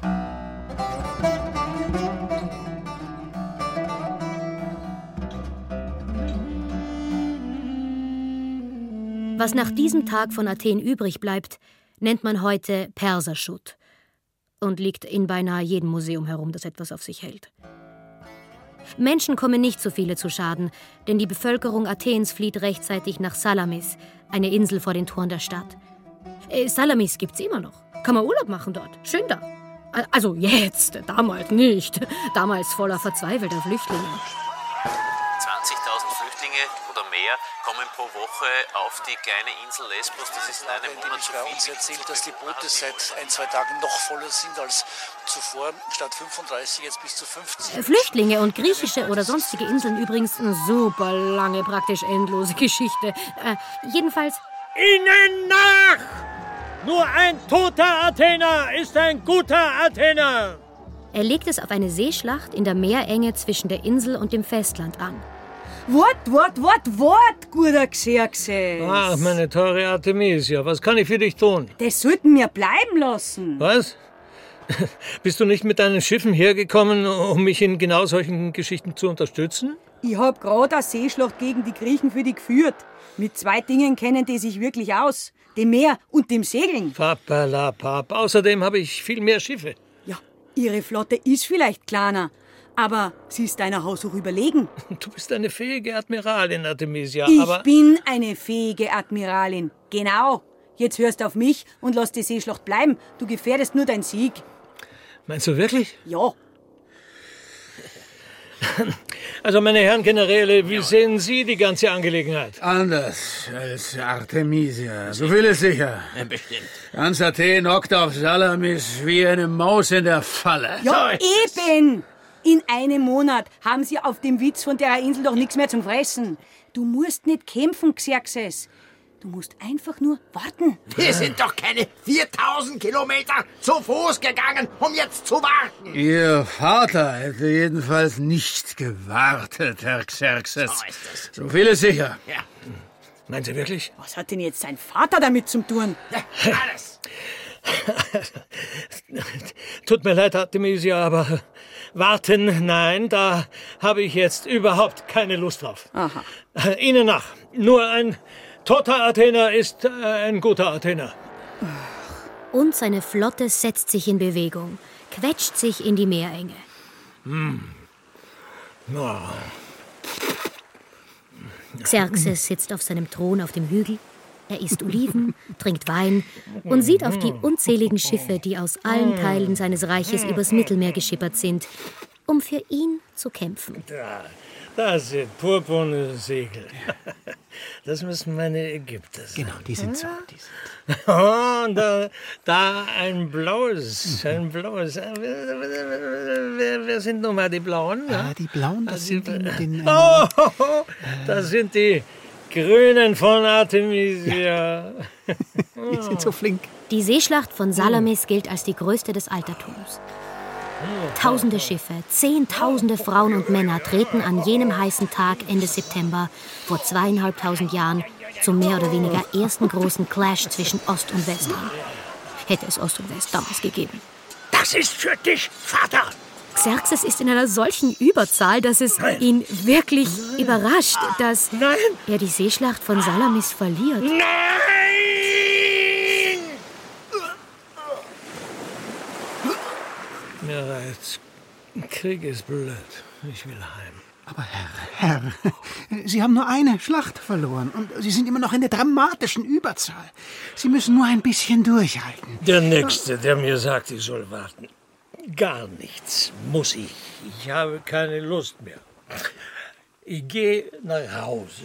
Speaker 1: Was nach diesem Tag von Athen übrig bleibt, nennt man heute Perserschutt und liegt in beinahe jedem Museum herum, das etwas auf sich hält. Menschen kommen nicht so viele zu Schaden, denn die Bevölkerung Athens flieht rechtzeitig nach Salamis, eine Insel vor den Toren der Stadt. Äh, Salamis gibt's immer noch. Kann man Urlaub machen dort. Schön da. Also jetzt, damals nicht. Damals voller verzweifelter Flüchtlinge.
Speaker 17: zwanzigtausend Flüchtlinge oder mehr kommen pro Woche auf die kleine Insel Lesbos. Das ist in einem Monat zu viel.
Speaker 18: Uns erzählt, dass die Boote seit ein, zwei Tagen noch voller sind als zuvor. Statt fünfunddreißig jetzt bis zu fünfzig.
Speaker 1: Flüchtlinge und griechische oder sonstige Inseln übrigens eine super lange, praktisch endlose Geschichte. Äh, jedenfalls...
Speaker 13: Ihnen nach! Nur ein toter Athener ist ein guter Athener!
Speaker 1: Er legt es auf eine Seeschlacht in der Meerenge zwischen der Insel und dem Festland an.
Speaker 2: Wort, Wort, Wort, Wort, guter Xerxes.
Speaker 7: Ach, meine teure Artemisia, was kann ich für dich tun?
Speaker 2: Das sollten wir bleiben lassen.
Speaker 7: Was? Bist du nicht mit deinen Schiffen hergekommen, um mich in genau solchen Geschichten zu unterstützen?
Speaker 2: Ich hab gerade eine Seeschlacht gegen die Griechen für die geführt. Mit zwei Dingen kennen die sich wirklich aus. Dem Meer und dem Segeln.
Speaker 7: Papalapap. Außerdem habe ich viel mehr Schiffe.
Speaker 2: Ja, ihre Flotte ist vielleicht kleiner. Aber sie ist deiner Haushoch überlegen.
Speaker 7: Du bist eine fähige Admiralin, Artemisia,
Speaker 2: ich
Speaker 7: aber...
Speaker 2: Ich bin eine fähige Admiralin, genau. Jetzt hörst auf mich und lass die Seeschlacht bleiben. Du gefährdest nur deinen Sieg.
Speaker 7: Meinst du wirklich?
Speaker 2: Ja.
Speaker 7: Also, meine Herren Generäle, wie sehen Sie die ganze Angelegenheit?
Speaker 11: Anders als Artemisia. So viel ist sicher.
Speaker 12: Ja, bestimmt.
Speaker 11: Ganz Athen hockt auf Salamis wie eine Maus in der Falle.
Speaker 2: Ja, so eben! In einem Monat haben sie auf dem Witz von der Insel doch nichts mehr zum Fressen. Du musst nicht kämpfen, Xerxes. Du musst einfach nur warten.
Speaker 14: Wir sind doch keine viertausend Kilometer zu Fuß gegangen, um jetzt zu warten.
Speaker 11: Ihr Vater hätte jedenfalls nicht gewartet, Herr Xerxes.
Speaker 14: So ist es.
Speaker 11: So viel ist sicher.
Speaker 14: Ja.
Speaker 7: Meinen Sie wirklich?
Speaker 2: Was hat denn jetzt sein Vater damit zu tun?
Speaker 14: Ja, alles.
Speaker 7: Tut mir leid, Artemisia, aber warten, nein, da habe ich jetzt überhaupt keine Lust drauf.
Speaker 2: Aha.
Speaker 7: Ihnen nach. Nur ein toter Athener ist ein guter Athener.
Speaker 1: Und seine Flotte setzt sich in Bewegung, quetscht sich in die Meerenge.
Speaker 7: Hm. Oh.
Speaker 1: Xerxes sitzt auf seinem Thron auf dem Hügel. Er isst Oliven, trinkt Wein und sieht auf die unzähligen Schiffe, die aus allen Teilen seines Reiches übers Mittelmeer geschippert sind, um für ihn zu kämpfen.
Speaker 7: Da, das sind purpurne Segel. Das müssen meine Ägypter sein.
Speaker 9: Genau, die sind so. Die sind.
Speaker 7: Oh, und da, da ein blaues, ein blaues. Wer, wer, wer sind nun mal die Blauen?
Speaker 9: Ah, die Blauen, das sind die mit den... Ähm,
Speaker 7: oh, das sind die Grünen von Artemisia.
Speaker 9: Ja. Die sind so flink.
Speaker 1: Die Seeschlacht von Salamis gilt als die größte des Altertums. Tausende Schiffe, Zehntausende Frauen und Männer treten an jenem heißen Tag Ende September vor zweieinhalbtausend Jahren zum mehr oder weniger ersten großen Clash zwischen Ost und West an. Hätte es Ost und West damals gegeben.
Speaker 14: Das ist für dich, Vater.
Speaker 1: Xerxes ist in einer solchen Überzahl, dass es Nein. ihn wirklich Nein. überrascht, dass
Speaker 7: Nein.
Speaker 1: er die Seeschlacht von Salamis verliert.
Speaker 7: Nein! Mir reizt. Krieg ist blöd. Ich will heim.
Speaker 9: Aber Herr, Herr, Sie haben nur eine Schlacht verloren und Sie sind immer noch in der dramatischen Überzahl. Sie müssen nur ein bisschen durchhalten.
Speaker 7: Der Nächste, der mir sagt, ich soll warten. Gar nichts muss ich. Ich habe keine Lust mehr. Ich gehe nach Hause.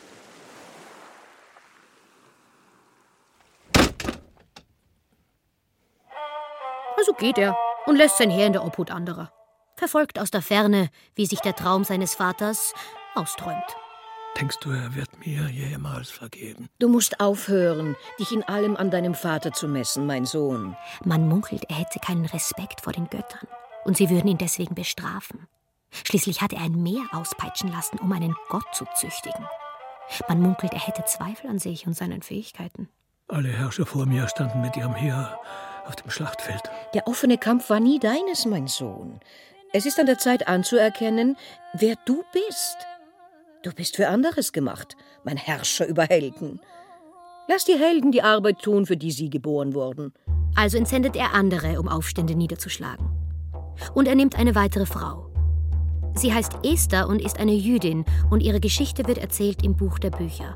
Speaker 1: Also geht er und lässt sein Heer in der Obhut anderer. Verfolgt aus der Ferne, wie sich der Traum seines Vaters austräumt.
Speaker 7: Denkst du, er wird mir jemals vergeben?
Speaker 6: Du musst aufhören, dich in allem an deinem Vater zu messen, mein Sohn.
Speaker 1: Man munkelt, er hätte keinen Respekt vor den Göttern und sie würden ihn deswegen bestrafen. Schließlich hat er ein Meer auspeitschen lassen, um einen Gott zu züchtigen. Man munkelt, er hätte Zweifel an sich und seinen Fähigkeiten.
Speaker 7: Alle Herrscher vor mir standen mit ihrem Heer auf dem Schlachtfeld.
Speaker 6: Der offene Kampf war nie deines, mein Sohn. Es ist an der Zeit anzuerkennen, wer du bist. Du bist für anderes gemacht, mein Herrscher über Helden. Lass die Helden die Arbeit tun, für die sie geboren wurden.
Speaker 1: Also entsendet er andere, um Aufstände niederzuschlagen. Und er nimmt eine weitere Frau. Sie heißt Esther und ist eine Jüdin und ihre Geschichte wird erzählt im Buch der Bücher.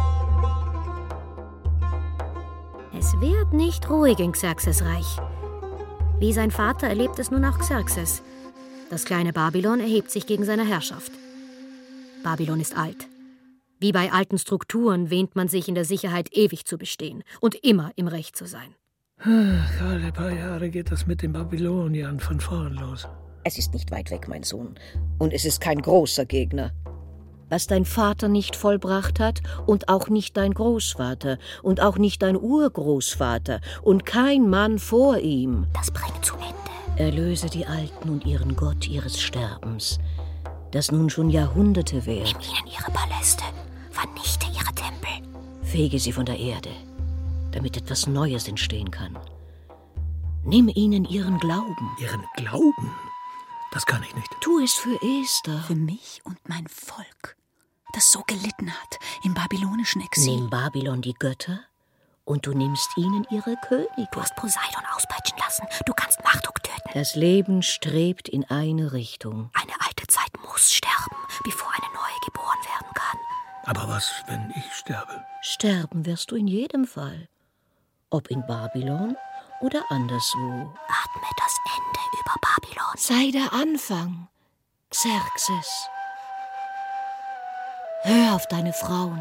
Speaker 1: Es wird nicht ruhig in Xerxes Reich. Wie sein Vater erlebt es nun auch Xerxes. Das kleine Babylon erhebt sich gegen seine Herrschaft. Babylon ist alt. Wie bei alten Strukturen wähnt man sich in der Sicherheit, ewig zu bestehen und immer im Recht zu sein.
Speaker 7: Alle paar Jahre geht das mit den Babyloniern von vorn los.
Speaker 6: Es ist nicht weit weg, mein Sohn. Und es ist kein großer Gegner. Was dein Vater nicht vollbracht hat und auch nicht dein Großvater und auch nicht dein Urgroßvater und kein Mann vor ihm.
Speaker 1: Das bringt zu Ende.
Speaker 6: Erlöse die Alten und ihren Gott ihres Sterbens, das nun schon Jahrhunderte währt.
Speaker 1: Nimm ihnen ihre Paläste, vernichte ihre Tempel.
Speaker 6: Fege sie von der Erde, damit etwas Neues entstehen kann. Nimm ihnen ihren Glauben.
Speaker 7: Ihren Glauben? Das kann ich nicht.
Speaker 6: Tu es für Esther.
Speaker 16: Für mich und mein Volk, das so gelitten hat im babylonischen Exil.
Speaker 6: Nimm Babylon die Götter Und du nimmst ihnen ihre Könige.
Speaker 1: Du hast Poseidon auspeitschen lassen. Du kannst Marduk töten.
Speaker 6: Das Leben strebt in eine Richtung.
Speaker 1: Eine alte Zeit muss sterben, bevor eine neue geboren werden kann.
Speaker 5: Aber was, wenn ich sterbe?
Speaker 6: Sterben wirst du in jedem Fall. Ob in Babylon oder anderswo.
Speaker 1: Atme das Ende über Babylon.
Speaker 6: Sei der Anfang, Xerxes. Hör auf deine Frauen.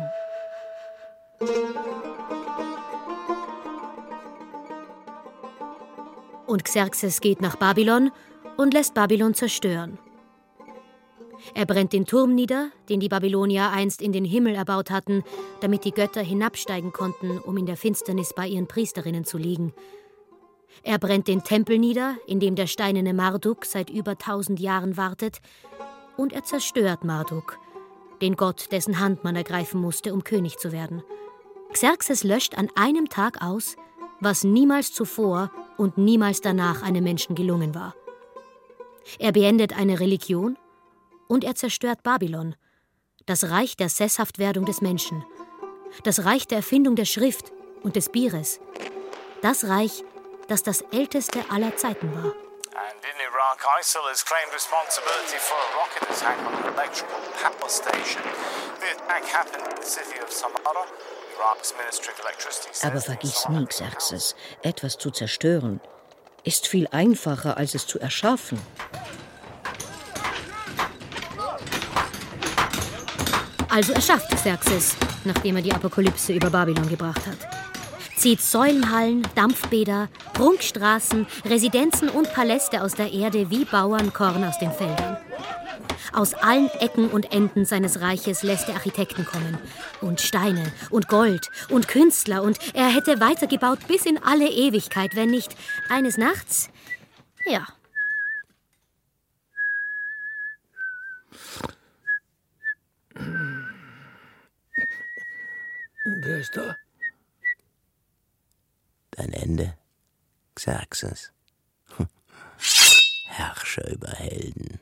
Speaker 1: Und Xerxes geht nach Babylon und lässt Babylon zerstören. Er brennt den Turm nieder, den die Babylonier einst in den Himmel erbaut hatten, damit die Götter hinabsteigen konnten, um in der Finsternis bei ihren Priesterinnen zu liegen. Er brennt den Tempel nieder, in dem der steinerne Marduk seit über tausend Jahren wartet, und er zerstört Marduk, den Gott, dessen Hand man ergreifen musste, um König zu werden. Xerxes löscht an einem Tag aus, was niemals zuvor und niemals danach einem Menschen gelungen war. Er beendet eine Religion und er zerstört Babylon, das Reich der Sesshaftwerdung des Menschen, das Reich der Erfindung der Schrift und des Bieres, das Reich, das das älteste aller Zeiten war.
Speaker 16: And in Iraq, ISIL has claimed responsibility for a rocket attack on an electrical power station. The attack happened in the city of Samarra. Iraq's Ministry of Electricity says.
Speaker 6: Aber vergiss nie, Xerxes, etwas zu zerstören ist viel einfacher, als es zu erschaffen.
Speaker 1: Also erschafft Xerxes, nachdem er die Apokalypse über Babylon gebracht hat. Zieht Säulenhallen, Dampfbäder, Prunkstraßen, Residenzen und Paläste aus der Erde wie Bauernkorn aus den Feldern. Aus allen Ecken und Enden seines Reiches lässt er Architekten kommen. Und Steine und Gold und Künstler. Und er hätte weitergebaut bis in alle Ewigkeit, wenn nicht eines Nachts, ja.
Speaker 5: Wer ist da?
Speaker 12: Dein Ende, Xerxes. Herrscher über Helden.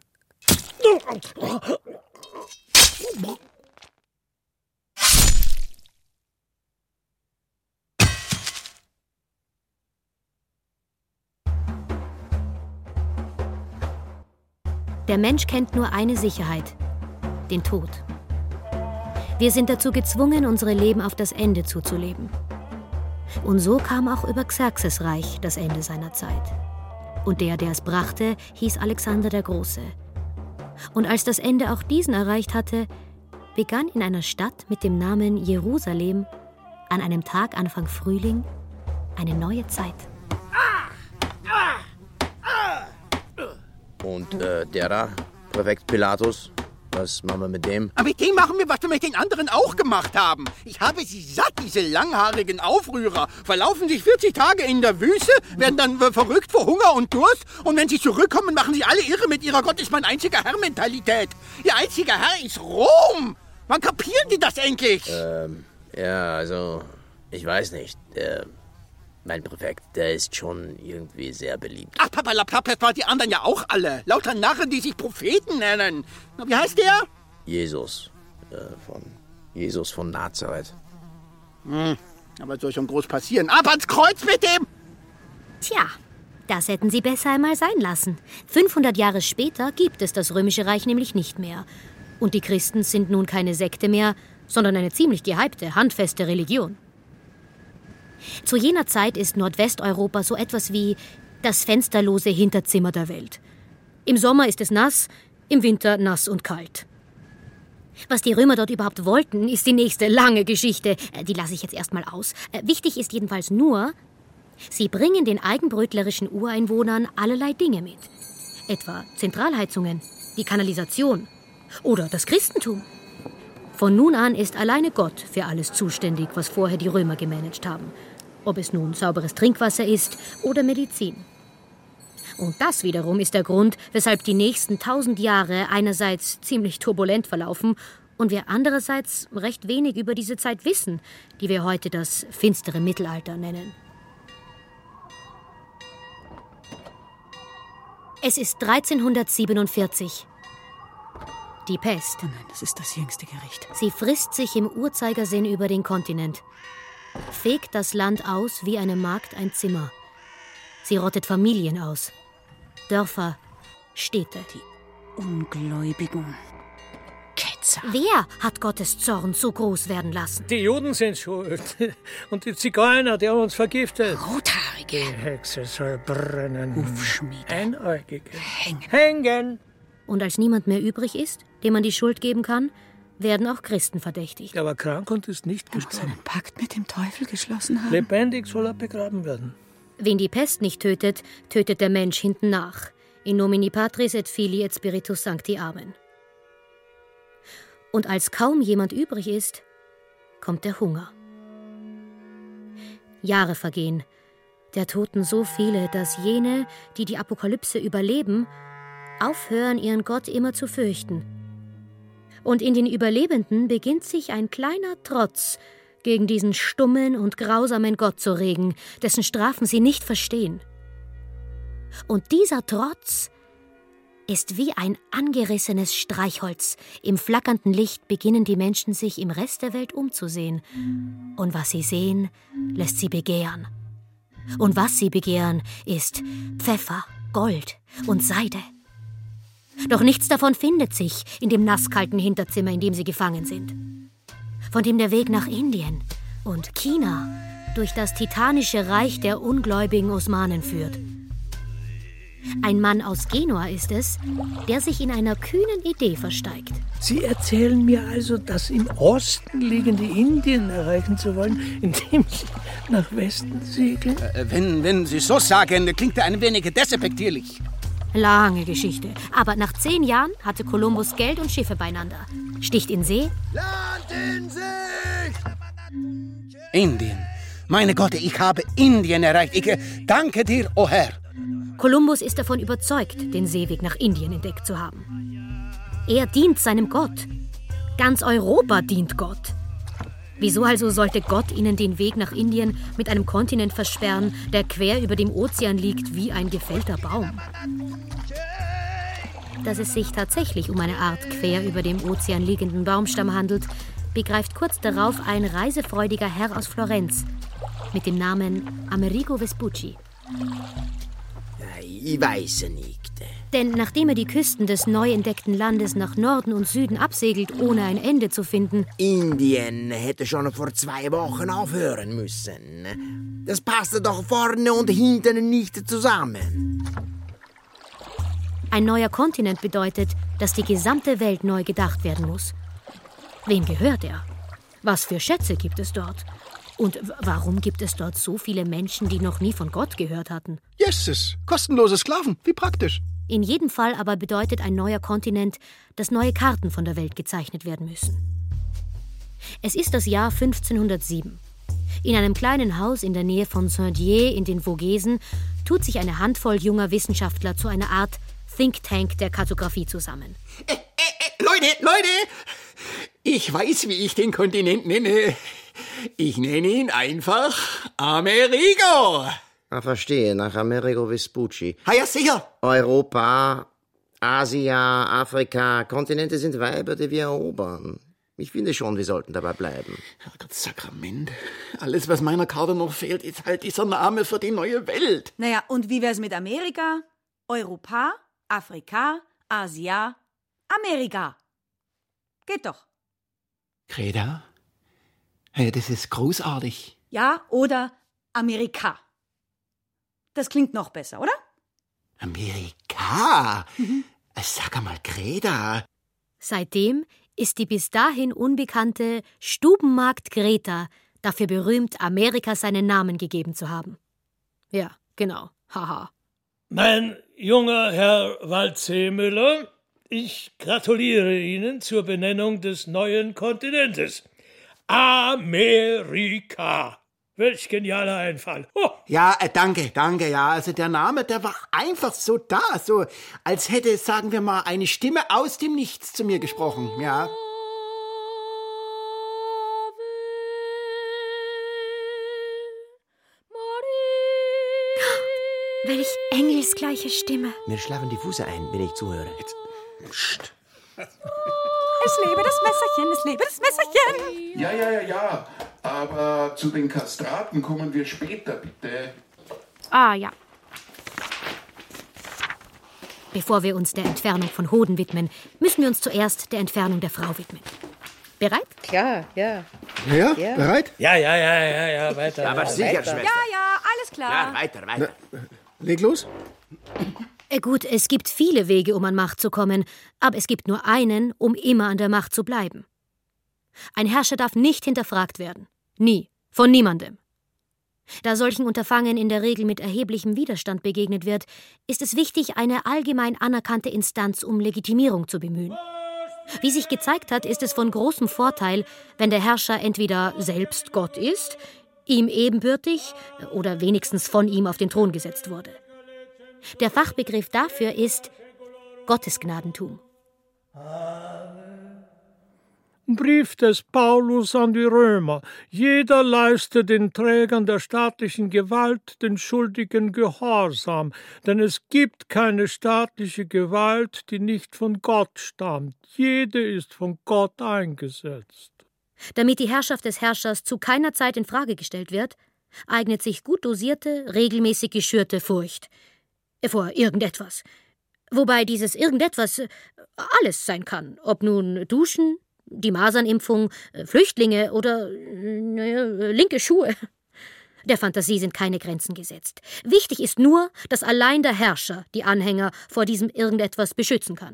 Speaker 1: Der Mensch kennt nur eine Sicherheit: den Tod. Wir sind dazu gezwungen, unsere Leben auf das Ende zuzuleben. Und so kam auch über Xerxes Reich das Ende seiner Zeit. Und der, der es brachte, hieß Alexander der Große. Und als das Ende auch diesen erreicht hatte, begann in einer Stadt mit dem Namen Jerusalem an einem Tag Anfang Frühling eine neue Zeit.
Speaker 8: Und äh, der da, Präfekt Pilatus, was machen wir mit dem?
Speaker 11: Aber mit dem machen wir, was wir mit den anderen auch gemacht haben. Ich habe sie satt, diese langhaarigen Aufrührer. Verlaufen sich vierzig Tage in der Wüste, werden dann äh, verrückt vor Hunger und Durst. Und wenn sie zurückkommen, machen sie alle irre mit ihrer Gott ist mein einziger Herr-Mentalität. Ihr einziger Herr ist Rom. Wann kapieren die das endlich?
Speaker 8: Ähm, ja, also, ich weiß nicht. Der, mein Präfekt, der ist schon irgendwie sehr beliebt.
Speaker 11: Ach, papalapap, das waren die anderen ja auch alle. Lauter Narren, die sich Propheten nennen. Na, wie heißt der?
Speaker 8: Jesus. Äh, von Jesus von Nazareth.
Speaker 11: Hm, aber soll schon groß passieren. Ab ans Kreuz mit dem!
Speaker 1: Tja, das hätten sie besser einmal sein lassen. fünfhundert Jahre später gibt es das Römische Reich nämlich nicht mehr. Und die Christen sind nun keine Sekte mehr, sondern eine ziemlich gehypte, handfeste Religion. Zu jener Zeit ist Nordwesteuropa so etwas wie das fensterlose Hinterzimmer der Welt. Im Sommer ist es nass, im Winter nass und kalt. Was die Römer dort überhaupt wollten, ist die nächste lange Geschichte. Die lasse ich jetzt erstmal aus. Wichtig ist jedenfalls nur, sie bringen den eigenbrötlerischen Ureinwohnern allerlei Dinge mit. Etwa Zentralheizungen, die Kanalisation oder das Christentum. Von nun an ist alleine Gott für alles zuständig, was vorher die Römer gemanagt haben. Ob es nun sauberes Trinkwasser ist oder Medizin. Und das wiederum ist der Grund, weshalb die nächsten tausend Jahre einerseits ziemlich turbulent verlaufen und wir andererseits recht wenig über diese Zeit wissen, die wir heute das finstere Mittelalter nennen. Es ist dreizehnhundertsiebenundvierzig. Die Pest.
Speaker 2: Oh nein, das ist das jüngste Gericht.
Speaker 1: Sie frisst sich im Uhrzeigersinn über den Kontinent. fegt das Land aus wie eine Magd ein Zimmer. Sie rottet Familien aus, Dörfer, Städte.
Speaker 2: Die Ungläubigen. Ketzer.
Speaker 1: Wer hat Gottes Zorn so groß werden lassen?
Speaker 7: Die Juden sind schuld. Und die Zigeuner, die haben uns vergiftet.
Speaker 2: Rothaarige.
Speaker 7: Die Hexe soll brennen.
Speaker 2: Hufschmiede.
Speaker 7: Einäugige.
Speaker 2: Hängen.
Speaker 7: Hängen.
Speaker 1: Und als niemand mehr übrig ist, dem man die Schuld geben kann, werden auch Christen verdächtigt.
Speaker 7: Er war krank und ist nicht
Speaker 2: Er muss
Speaker 7: gestorben.
Speaker 2: einen Pakt mit dem Teufel geschlossen haben.
Speaker 7: Lebendig soll er begraben werden.
Speaker 1: Wen die Pest nicht tötet, tötet der Mensch hinten nach. In nomine Patris et Filii et Spiritus Sancti. Amen. Und als kaum jemand übrig ist, kommt der Hunger. Jahre vergehen, der Toten so viele, dass jene, die die Apokalypse überleben, aufhören, ihren Gott immer zu fürchten. Und in den Überlebenden beginnt sich ein kleiner Trotz gegen diesen stummen und grausamen Gott zu regen, dessen Strafen sie nicht verstehen. Und dieser Trotz ist wie ein angerissenes Streichholz. Im flackernden Licht beginnen die Menschen sich im Rest der Welt umzusehen. Und was sie sehen, lässt sie begehren. Und was sie begehren, ist Pfeffer, Gold und Seide. Doch nichts davon findet sich in dem nasskalten Hinterzimmer, in dem sie gefangen sind. Von dem der Weg nach Indien und China durch das titanische Reich der ungläubigen Osmanen führt. Ein Mann aus Genua ist es, der sich in einer kühnen Idee versteigt.
Speaker 7: Sie erzählen mir also, das im Osten liegende Indien erreichen zu wollen, indem Sie nach Westen segeln?
Speaker 11: Äh, wenn, wenn Sie so sagen, klingt er ein wenig despektierlich.
Speaker 1: Lange Geschichte. Aber nach zehn Jahren hatte Kolumbus Geld und Schiffe beieinander. Sticht in See.
Speaker 14: Land in Sicht!
Speaker 11: Indien. Meine Gott, ich habe Indien erreicht. Ich äh, danke dir, o Herr.
Speaker 1: Kolumbus ist davon überzeugt, den Seeweg nach Indien entdeckt zu haben. Er dient seinem Gott. Ganz Europa dient Gott. Wieso also sollte Gott ihnen den Weg nach Indien mit einem Kontinent versperren, der quer über dem Ozean liegt wie ein gefällter Baum? Dass es sich tatsächlich um eine Art quer über dem Ozean liegenden Baumstamm handelt, begreift kurz darauf ein reisefreudiger Herr aus Florenz mit dem Namen Amerigo Vespucci.
Speaker 12: Ich weiß nicht.
Speaker 1: Denn nachdem er die Küsten des neu entdeckten Landes nach Norden und Süden absegelt, ohne ein Ende zu finden...
Speaker 12: Indien hätte schon vor zwei Wochen aufhören müssen. Das passte doch vorne und hinten nicht zusammen.
Speaker 1: Ein neuer Kontinent bedeutet, dass die gesamte Welt neu gedacht werden muss. Wem gehört er? Was für Schätze gibt es dort? Und w- warum gibt es dort so viele Menschen, die noch nie von Gott gehört hatten?
Speaker 5: Yeses, kostenlose Sklaven, wie praktisch.
Speaker 1: In jedem Fall aber bedeutet ein neuer Kontinent, dass neue Karten von der Welt gezeichnet werden müssen. Es ist das Jahr fünfzehnhundertsieben. In einem kleinen Haus in der Nähe von Saint-Dié in den Vogesen tut sich eine Handvoll junger Wissenschaftler zu einer Art Think Tank der Kartografie zusammen.
Speaker 11: Äh, äh, äh, Leute, Leute! Ich weiß, wie ich den Kontinent nenne. Ich nenne ihn einfach Amerigo.
Speaker 8: Ah, verstehe, nach Amerigo Vespucci.
Speaker 11: Ah ja, sicher.
Speaker 8: Europa, Asia, Afrika, Kontinente sind Weiber, die wir erobern. Ich finde schon, wir sollten dabei bleiben.
Speaker 5: Herrgott Sakrament. Alles, was meiner Karte noch fehlt, ist halt dieser Name für die neue Welt.
Speaker 2: Naja, und wie wär's mit Amerika? Europa, Afrika, Asia, Amerika. Geht doch.
Speaker 5: Greta? Hey, das ist großartig.
Speaker 2: Ja, oder Amerika. Das klingt noch besser, oder?
Speaker 5: Amerika? Mhm. Sag einmal, Greta.
Speaker 1: Seitdem ist die bis dahin unbekannte Stubenmagd Greta dafür berühmt, Amerika seinen Namen gegeben zu haben. Ja, genau. Haha.
Speaker 7: Mein junger Herr Waldseemüller, ich gratuliere Ihnen zur Benennung des neuen Kontinentes. Amerika. Welch genialer Einfall. Oh.
Speaker 5: Ja, äh, danke, danke, ja. Also der Name, der war einfach so da, so als hätte, sagen wir mal, eine Stimme aus dem Nichts zu mir gesprochen, ja.
Speaker 1: Welch engelsgleiche Stimme.
Speaker 12: Mir schlafen die Füße ein, wenn ich zuhöre. Jetzt.
Speaker 5: Psst.
Speaker 2: Es lebe das Messerchen, es lebe das Messerchen.
Speaker 4: Ja, ja, ja, ja. Aber zu den Kastraten kommen wir später, bitte.
Speaker 1: Ah, ja. Bevor wir uns der Entfernung von Hoden widmen, müssen wir uns zuerst der Entfernung der Frau widmen. Bereit?
Speaker 6: Klar, ja.
Speaker 5: Ja, ja, bereit?
Speaker 7: Ja, ja, ja, ja, ja, weiter.
Speaker 12: Aber sicher,
Speaker 7: weiter.
Speaker 12: Schwester.
Speaker 2: Ja, ja, alles klar.
Speaker 12: Ja, weiter, weiter.
Speaker 5: Na, leg los.
Speaker 1: Äh, Gut, es gibt viele Wege, um an Macht zu kommen, aber es gibt nur einen, um immer an der Macht zu bleiben. Ein Herrscher darf nicht hinterfragt werden. Nie. Von niemandem. Da solchen Unterfangen in der Regel mit erheblichem Widerstand begegnet wird, ist es wichtig, eine allgemein anerkannte Instanz um Legitimierung zu bemühen. Wie sich gezeigt hat, ist es von großem Vorteil, wenn der Herrscher entweder selbst Gott ist, ihm ebenbürtig oder wenigstens von ihm auf den Thron gesetzt wurde. Der Fachbegriff dafür ist Gottesgnadentum.
Speaker 7: Brief des Paulus an die Römer. Jeder leiste den Trägern der staatlichen Gewalt den schuldigen Gehorsam, denn es gibt keine staatliche Gewalt, die nicht von Gott stammt. Jede ist von Gott eingesetzt.
Speaker 1: Damit die Herrschaft des Herrschers zu keiner Zeit in Frage gestellt wird, eignet sich gut dosierte, regelmäßig geschürte Furcht vor irgendetwas. Wobei dieses irgendetwas alles sein kann, ob nun Duschen, die Masernimpfung, Flüchtlinge oder naja, linke Schuhe. Der Fantasie sind keine Grenzen gesetzt. Wichtig ist nur, dass allein der Herrscher die Anhänger vor diesem irgendetwas beschützen kann.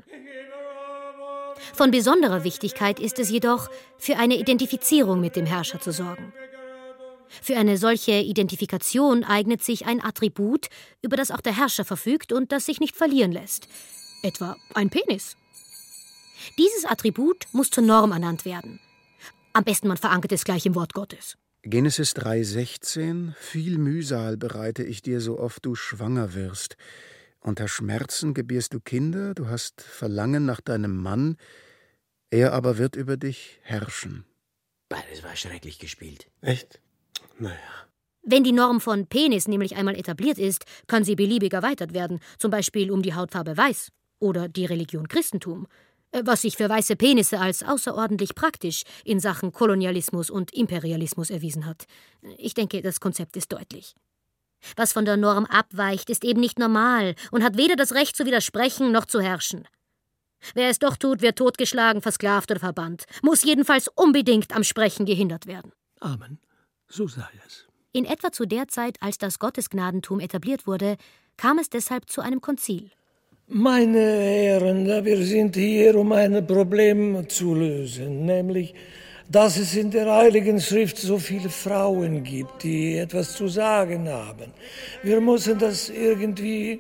Speaker 1: Von besonderer Wichtigkeit ist es jedoch, für eine Identifizierung mit dem Herrscher zu sorgen. Für eine solche Identifikation eignet sich ein Attribut, über das auch der Herrscher verfügt und das sich nicht verlieren lässt. Etwa ein Penis. Dieses Attribut muss zur Norm ernannt werden. Am besten man verankert es gleich im Wort Gottes.
Speaker 9: Genesis drei sechzehn. Viel Mühsal bereite ich dir, so oft du schwanger wirst. Unter Schmerzen gebierst du Kinder, du hast Verlangen nach deinem Mann, er aber wird über dich herrschen.
Speaker 12: Das war schrecklich gespielt.
Speaker 5: Echt? Naja.
Speaker 1: Wenn die Norm von Penis nämlich einmal etabliert ist, kann sie beliebig erweitert werden, zum Beispiel um die Hautfarbe Weiß oder die Religion Christentum, was sich für weiße Penisse als außerordentlich praktisch in Sachen Kolonialismus und Imperialismus erwiesen hat. Ich denke, das Konzept ist deutlich. Was von der Norm abweicht, ist eben nicht normal und hat weder das Recht zu widersprechen noch zu herrschen. Wer es doch tut, wird totgeschlagen, versklavt oder verbannt, muss jedenfalls unbedingt am Sprechen gehindert werden.
Speaker 7: Amen. So sei es.
Speaker 1: In etwa zu der Zeit, als das Gottesgnadentum etabliert wurde, kam es deshalb zu einem Konzil.
Speaker 7: Meine Herren, wir sind hier, um ein Problem zu lösen, nämlich, dass es in der Heiligen Schrift so viele Frauen gibt, die etwas zu sagen haben. Wir müssen das irgendwie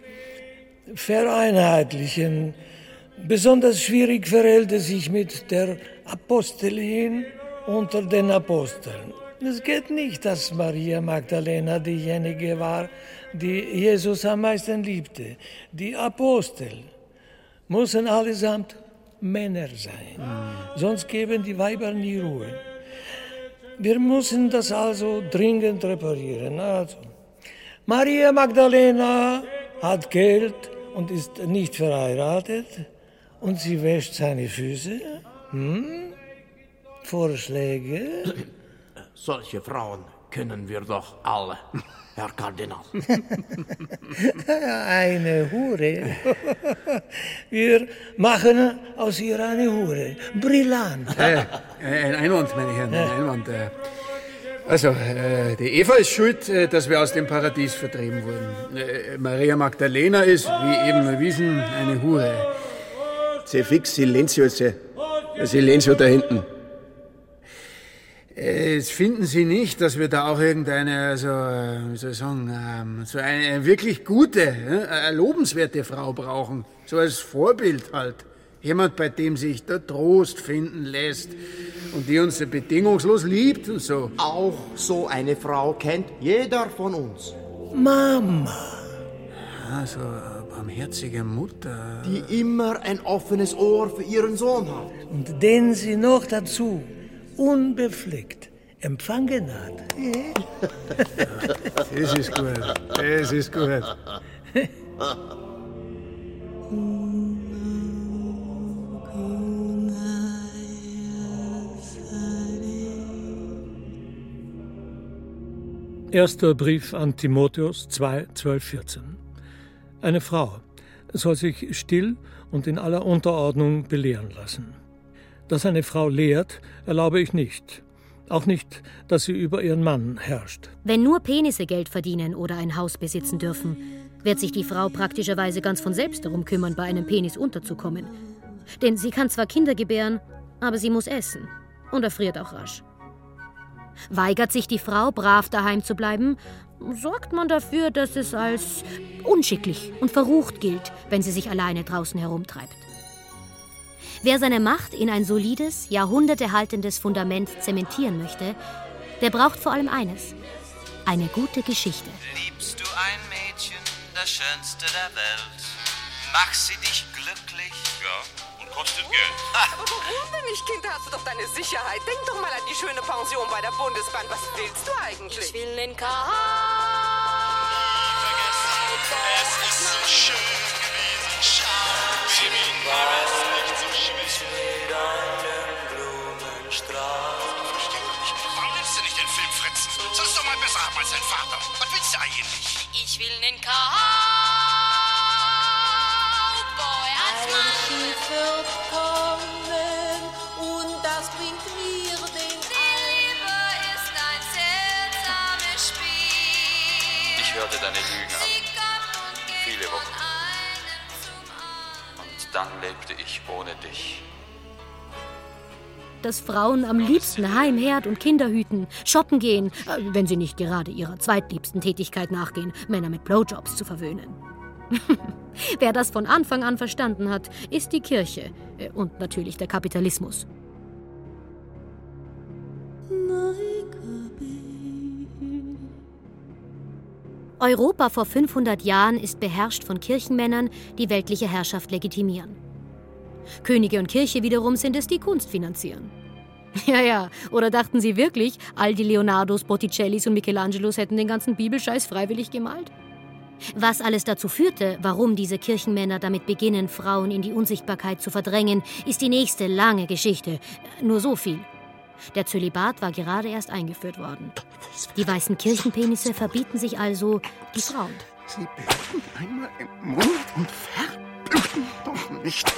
Speaker 7: vereinheitlichen. Besonders schwierig verhält es sich mit der Apostelin unter den Aposteln. Es geht nicht, dass Maria Magdalena diejenige war, die Jesus am meisten liebte. Die Apostel müssen allesamt Männer sein, mhm. sonst geben die Weiber nie Ruhe. Wir müssen das also dringend reparieren. Also, Maria Magdalena hat Geld und ist nicht verheiratet und sie wäscht seine Füße. Hm? Vorschläge?
Speaker 12: Solche Frauen können wir doch alle, Herr Kardinal.
Speaker 7: Eine Hure. Wir machen aus ihr eine Hure. Brillant.
Speaker 9: Äh, ein Einwand, meine Herren, ein Einwand. Äh. Also, äh, die Eva ist schuld, äh, dass wir aus dem Paradies vertrieben wurden. Äh, Maria Magdalena ist, wie eben erwiesen, eine Hure.
Speaker 14: Se fix Silenzio, se. Silenzio da hinten.
Speaker 9: Es finden Sie nicht, dass wir da auch irgendeine, also, wie soll ich sagen, ähm, so eine wirklich gute, äh, lobenswerte Frau brauchen. So als Vorbild halt. Jemand, bei dem sich der Trost finden lässt und die uns bedingungslos liebt und so.
Speaker 12: Auch so eine Frau kennt jeder von uns.
Speaker 7: Mama.
Speaker 9: Ja, so eine barmherzige Mutter.
Speaker 12: Die immer ein offenes Ohr für ihren Sohn hat.
Speaker 7: Und den sie noch dazu unbefleckt empfangen hat.
Speaker 9: Das ist gut, das ist gut.
Speaker 7: Erster Brief an Timotheus zwei, zwölf, vierzehn. Eine Frau soll sich still und in aller Unterordnung belehren lassen. Dass eine Frau lehrt, erlaube ich nicht. Auch nicht, dass sie über ihren Mann herrscht.
Speaker 1: Wenn nur Penisse Geld verdienen oder ein Haus besitzen dürfen, wird sich die Frau praktischerweise ganz von selbst darum kümmern, bei einem Penis unterzukommen. Denn sie kann zwar Kinder gebären, aber sie muss essen und erfriert auch rasch. Weigert sich die Frau, brav daheim zu bleiben, sorgt man dafür, dass es als unschicklich und verrucht gilt, wenn sie sich alleine draußen herumtreibt. Wer seine Macht in ein solides, jahrhundertehaltendes Fundament zementieren möchte, der braucht vor allem eines: eine gute Geschichte.
Speaker 19: Liebst du ein Mädchen, das Schönste der Welt? Mach sie dich glücklich?
Speaker 20: Ja, und kostet Geld.
Speaker 21: Aber warum nicht, Kind? Hast du doch deine Sicherheit. Denk doch mal an die schöne Pension bei der Bundesbahn. Was willst du eigentlich?
Speaker 22: Ich will den K.
Speaker 20: Es ist so schön gewesen. Schau, Baby, es ist nicht so schwer.
Speaker 19: Mit einem Blumenstrauß.
Speaker 20: Ich verstehe doch nicht. Warum nimmst du nicht den Film Fritzen? Sollst doch mal besser haben als dein Vater. Was willst du eigentlich?
Speaker 22: Ich will den Cowboy als Mann.
Speaker 23: Ein Schiff wird kommen und das bringt mir den
Speaker 22: Liebe ist ein seltsames Spiel.
Speaker 24: Ich hörte deine Lügen an. Viele Wochen. Und dann lebte ich ohne dich.
Speaker 1: Dass Frauen am liebsten Heim, Herd und Kinder hüten, shoppen gehen, wenn sie nicht gerade ihrer zweitliebsten Tätigkeit nachgehen, Männer mit Blowjobs zu verwöhnen. Wer das von Anfang an verstanden hat, ist die Kirche und natürlich der Kapitalismus. Europa vor fünfhundert Jahren ist beherrscht von Kirchenmännern, die weltliche Herrschaft legitimieren. Könige und Kirche wiederum sind es, die Kunst finanzieren. Ja, ja, oder dachten Sie wirklich, all die Leonardos, Botticellis und Michelangelos hätten den ganzen Bibelscheiß freiwillig gemalt? Was alles dazu führte, warum diese Kirchenmänner damit beginnen, Frauen in die Unsichtbarkeit zu verdrängen, ist die nächste lange Geschichte. Nur so viel. Der Zölibat war gerade erst eingeführt worden. Die weißen Kirchenpenisse verbieten sich also die Frauen.
Speaker 11: Sie bluten einmal im Mund und verbluten doch nicht.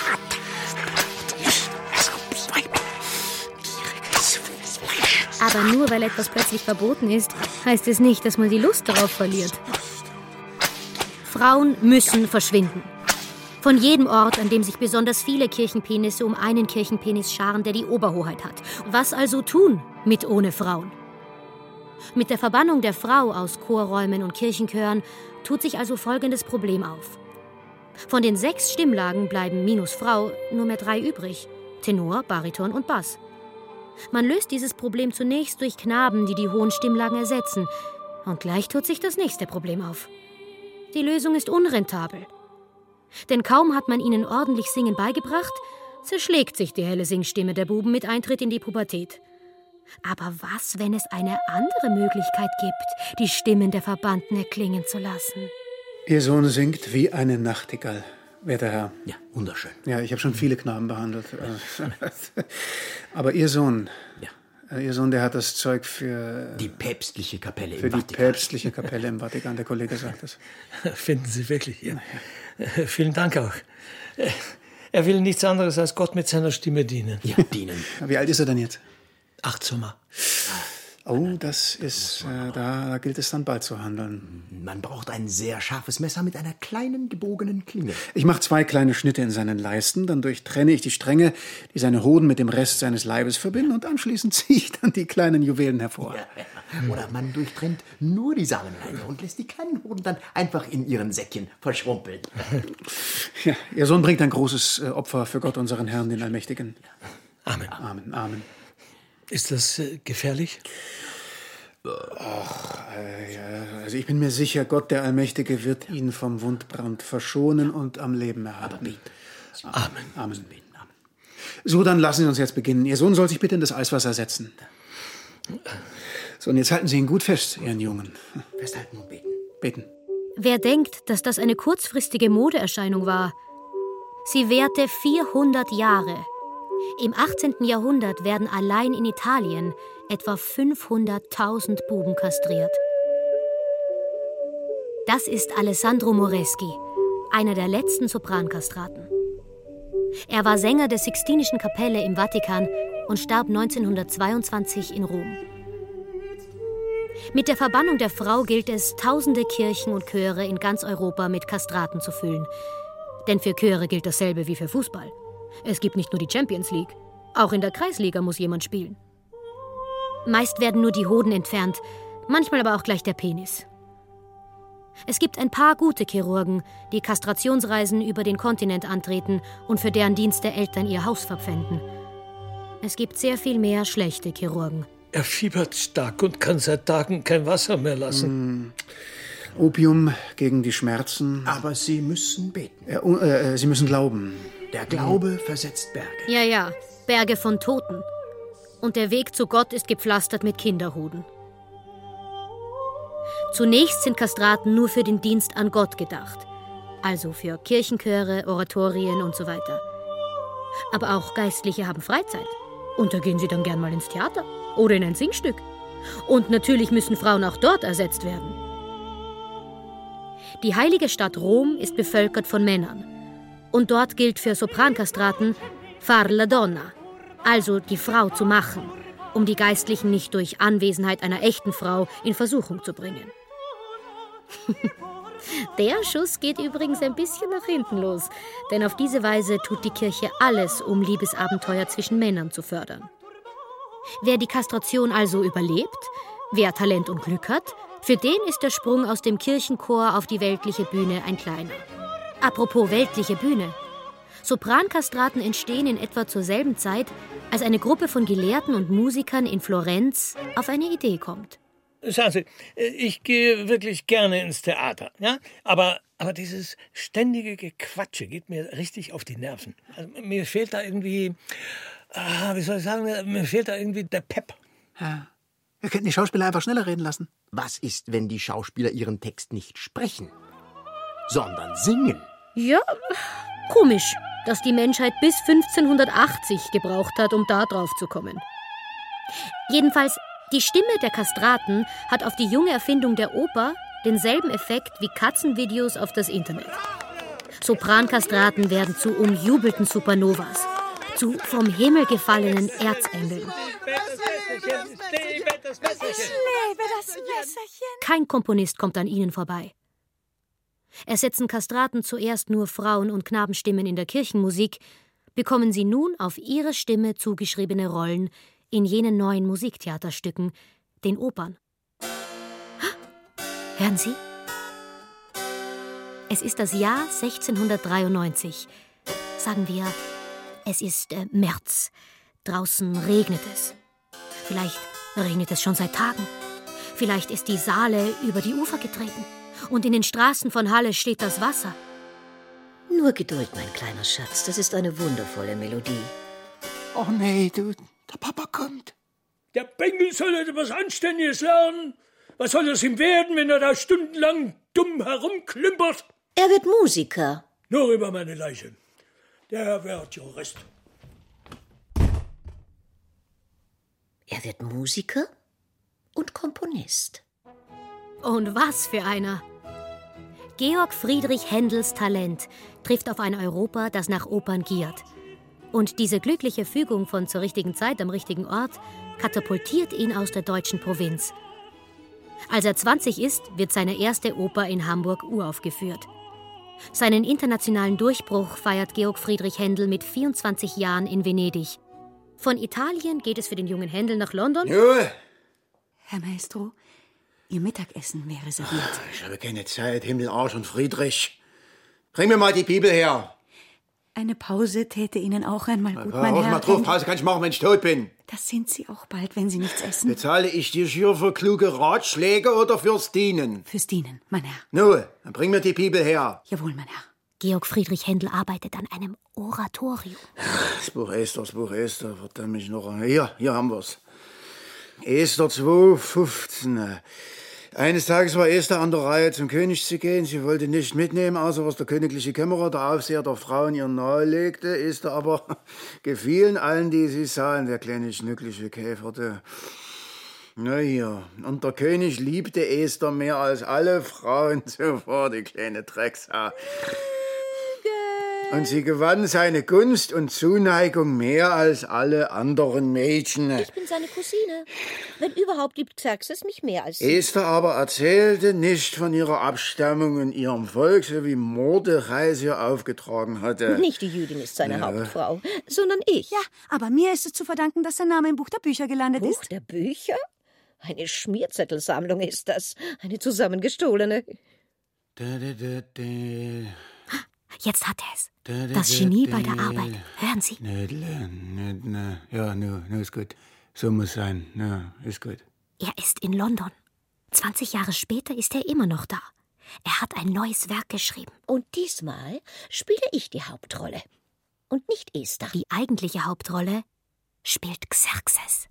Speaker 1: Aber nur weil etwas plötzlich verboten ist, heißt es nicht, dass man die Lust darauf verliert. Frauen müssen verschwinden. Von jedem Ort, an dem sich besonders viele Kirchenpenisse um einen Kirchenpenis scharen, der die Oberhoheit hat. Was also tun mit ohne Frauen? Mit der Verbannung der Frau aus Chorräumen und Kirchenchören tut sich also folgendes Problem auf. Von den sechs Stimmlagen bleiben minus Frau nur mehr drei übrig: Tenor, Bariton und Bass. Man löst dieses Problem zunächst durch Knaben, die die hohen Stimmlagen ersetzen. Und gleich tut sich das nächste Problem auf. Die Lösung ist unrentabel. Denn kaum hat man ihnen ordentlich Singen beigebracht, zerschlägt sich die helle Singstimme der Buben mit Eintritt in die Pubertät. Aber was, wenn es eine andere Möglichkeit gibt, die Stimmen der Verbannten erklingen zu lassen?
Speaker 9: Ihr Sohn singt wie eine Nachtigall, werter Herr.
Speaker 12: Ja, wunderschön.
Speaker 9: Ja, ich habe schon viele Knaben behandelt. Aber Ihr Sohn, ja. Ihr Sohn, der hat das Zeug für...
Speaker 12: Die päpstliche Kapelle im
Speaker 9: Für die
Speaker 12: Vatikan.
Speaker 9: päpstliche Kapelle im Vatikan, der Kollege sagt das.
Speaker 7: Finden Sie wirklich, ja. Vielen Dank auch. Er will nichts anderes als Gott mit seiner Stimme dienen.
Speaker 12: Ja, dienen.
Speaker 9: Wie alt ist er denn jetzt?
Speaker 7: Acht Sommer.
Speaker 9: Oh, das ist, äh, da, da gilt es dann bald zu handeln.
Speaker 12: Man braucht ein sehr scharfes Messer mit einer kleinen, gebogenen Klinge.
Speaker 9: Ich mache zwei kleine Schnitte in seinen Leisten, dann durchtrenne ich die Stränge, die seine Hoden mit dem Rest seines Leibes verbinden, und anschließend ziehe ich dann die kleinen Juwelen hervor.
Speaker 12: Ja, ja. Oder man durchtrennt nur die Samenleiter und lässt die kleinen Hoden dann einfach in ihren Säckchen verschrumpeln.
Speaker 9: Ja, Ihr Sohn bringt ein großes äh, Opfer für Gott, unseren Herrn, den Allmächtigen.
Speaker 7: Amen.
Speaker 9: Amen, Amen.
Speaker 7: Ist das äh, gefährlich?
Speaker 9: Ach, äh, ja, also ich bin mir sicher, Gott, der Allmächtige, wird ihn vom Wundbrand verschonen und am Leben erhalten.
Speaker 7: Amen.
Speaker 9: Amen. Amen. So, dann lassen Sie uns jetzt beginnen. Ihr Sohn soll sich bitte in das Eiswasser setzen. So, und jetzt halten Sie ihn gut fest, Ihren Jungen.
Speaker 12: Festhalten und beten.
Speaker 9: Beten.
Speaker 1: Wer denkt, dass das eine kurzfristige Modeerscheinung war? Sie währte vierhundert Jahre. Im achtzehnten Jahrhundert werden allein in Italien etwa fünfhunderttausend Buben kastriert. Das ist Alessandro Moreschi, einer der letzten Soprankastraten. Er war Sänger der Sixtinischen Kapelle im Vatikan und starb neunzehnhundertzweiundzwanzig in Rom. Mit der Verbannung der Frau gilt es, tausende Kirchen und Chöre in ganz Europa mit Kastraten zu füllen. Denn für Chöre gilt dasselbe wie für Fußball. Es gibt nicht nur die Champions League. Auch in der Kreisliga muss jemand spielen. Meist werden nur die Hoden entfernt, manchmal aber auch gleich der Penis. Es gibt ein paar gute Chirurgen, die Kastrationsreisen über den Kontinent antreten und für deren Dienste Eltern ihr Haus verpfänden. Es gibt sehr viel mehr schlechte Chirurgen.
Speaker 7: Er fiebert stark und kann seit Tagen kein Wasser mehr lassen.
Speaker 9: Mm. Opium gegen die Schmerzen.
Speaker 12: Aber Sie müssen beten.
Speaker 9: Äh, äh, Sie müssen glauben.
Speaker 12: Der Glaube versetzt Berge.
Speaker 1: Ja, ja, Berge von Toten. Und der Weg zu Gott ist gepflastert mit Kinderhoden. Zunächst sind Kastraten nur für den Dienst an Gott gedacht. Also für Kirchenchöre, Oratorien und so weiter. Aber auch Geistliche haben Freizeit. Und da gehen sie dann gern mal ins Theater oder in ein Singstück. Und natürlich müssen Frauen auch dort ersetzt werden. Die heilige Stadt Rom ist bevölkert von Männern. Und dort gilt für Soprankastraten far la donna, also die Frau zu machen, um die Geistlichen nicht durch Anwesenheit einer echten Frau in Versuchung zu bringen. Der Schuss geht übrigens ein bisschen nach hinten los, denn auf diese Weise tut die Kirche alles, um Liebesabenteuer zwischen Männern zu fördern. Wer die Kastration also überlebt, wer Talent und Glück hat, für den ist der Sprung aus dem Kirchenchor auf die weltliche Bühne ein kleiner. Apropos weltliche Bühne. Soprankastraten entstehen in etwa zur selben Zeit, als eine Gruppe von Gelehrten und Musikern in Florenz auf eine Idee kommt.
Speaker 7: Schauen Sie, ich gehe wirklich gerne ins Theater, ja? aber, aber dieses ständige Gequatsche geht mir richtig auf die Nerven. Also, mir fehlt da irgendwie, ah, wie soll ich sagen, mir fehlt da irgendwie der Pep.
Speaker 9: Ja. Wir könnten die Schauspieler einfach schneller reden lassen.
Speaker 8: Was ist, wenn die Schauspieler ihren Text nicht sprechen, sondern singen?
Speaker 1: Ja, komisch, dass die Menschheit bis fünfzehnhundertachtzig gebraucht hat, um da drauf zu kommen. Jedenfalls, die Stimme der Kastraten hat auf die junge Erfindung der Oper denselben Effekt wie Katzenvideos auf das Internet. Soprankastraten werden zu umjubelten Supernovas, zu vom Himmel gefallenen Erzengeln.
Speaker 23: Ich liebe das Messerchen.
Speaker 1: Kein Komponist kommt an ihnen vorbei. Ersetzen Kastraten zuerst nur Frauen- und Knabenstimmen in der Kirchenmusik, bekommen sie nun auf ihre Stimme zugeschriebene Rollen in jenen neuen Musiktheaterstücken, den Opern. Hören Sie? Es ist das Jahr sechzehnhundertdreiundneunzig. Sagen wir, es ist äh, März. Draußen regnet es. Vielleicht regnet es schon seit Tagen. Vielleicht ist die Saale über die Ufer getreten. Und in den Straßen von Halle steht das Wasser.
Speaker 6: Nur Geduld, mein kleiner Schatz. Das ist eine wundervolle Melodie.
Speaker 9: Oh nee, du, der Papa kommt.
Speaker 7: Der Bengel soll etwas Anständiges lernen. Was soll es ihm werden, wenn er da stundenlang dumm herumklimpert?
Speaker 6: Er wird Musiker.
Speaker 7: Nur über meine Leiche. Der wird Jurist.
Speaker 6: Er wird Musiker und Komponist.
Speaker 1: Und was für einer! Georg Friedrich Händels Talent trifft auf ein Europa, das nach Opern giert. Und diese glückliche Fügung von zur richtigen Zeit am richtigen Ort katapultiert ihn aus der deutschen Provinz. Als er zwanzig ist, wird seine erste Oper in Hamburg uraufgeführt. Seinen internationalen Durchbruch feiert Georg Friedrich Händel mit vierundzwanzig Jahren in Venedig. Von Italien geht es für den jungen Händel nach London.
Speaker 2: Ja. Herr Maestro, Ihr Mittagessen wäre serviert.
Speaker 12: Ich habe keine Zeit, Himmel, Arsch und Friedrich. Bring mir mal die Bibel her.
Speaker 2: Eine Pause täte Ihnen auch einmal gut,
Speaker 12: Ja,
Speaker 2: mein
Speaker 12: hör
Speaker 2: Herr.
Speaker 12: mal drauf, Pause kann ich machen, wenn ich tot bin.
Speaker 2: Das sind Sie auch bald, wenn Sie nichts essen.
Speaker 12: Bezahle ich dir hier für kluge Ratschläge oder fürs Dienen?
Speaker 2: Fürs Dienen, mein Herr.
Speaker 12: Nun, dann bring mir die Bibel her.
Speaker 2: Jawohl, mein Herr.
Speaker 1: Georg Friedrich Händel arbeitet an einem Oratorium.
Speaker 12: Das Buch Esther, das Buch Esther, verdammt mich noch. Hier, hier haben wir's. Esther zwei, fünfzehn.
Speaker 5: Eines Tages war Esther an der Reihe, zum König zu gehen. Sie wollte nicht mitnehmen, außer was der königliche Kämmerer, der Aufseher der Frauen, ihr nahelegte. Esther aber gefielen allen, die sie sahen, der kleine schnückliche Käfer. Der. Na hier, und der König liebte Esther mehr als alle Frauen zuvor, die kleine Drecksau. Und sie gewann seine Gunst und Zuneigung mehr als alle anderen Mädchen.
Speaker 6: Ich bin seine Cousine. Wenn überhaupt, liebt Xerxes mich mehr als sie.
Speaker 5: Esther aber erzählte nicht von ihrer Abstammung und ihrem Volk, so wie Mordechai sie aufgetragen hatte.
Speaker 6: Nicht die Jüdin ist seine
Speaker 5: Ja.
Speaker 6: Hauptfrau, sondern ich.
Speaker 2: Ja, aber mir ist es zu verdanken, dass sein Name im Buch der Bücher gelandet
Speaker 6: Buch
Speaker 2: ist.
Speaker 6: der Bücher? Eine Schmierzettelsammlung ist das. Eine zusammengestohlene.
Speaker 5: Da, da, da, da.
Speaker 1: Jetzt hat er es.
Speaker 5: Da, da,
Speaker 1: Das
Speaker 5: da,
Speaker 1: Genie
Speaker 5: da.
Speaker 1: bei der Arbeit. Hören Sie.
Speaker 5: Nödle, nödle. Ja, nu, nu ist gut. So muss sein. Ja, ist gut.
Speaker 1: Er ist in London. zwanzig Jahre später ist er immer noch da. Er hat ein neues Werk geschrieben.
Speaker 6: Und diesmal spiele ich die Hauptrolle. Und nicht Esther.
Speaker 1: Die eigentliche Hauptrolle spielt Xerxes.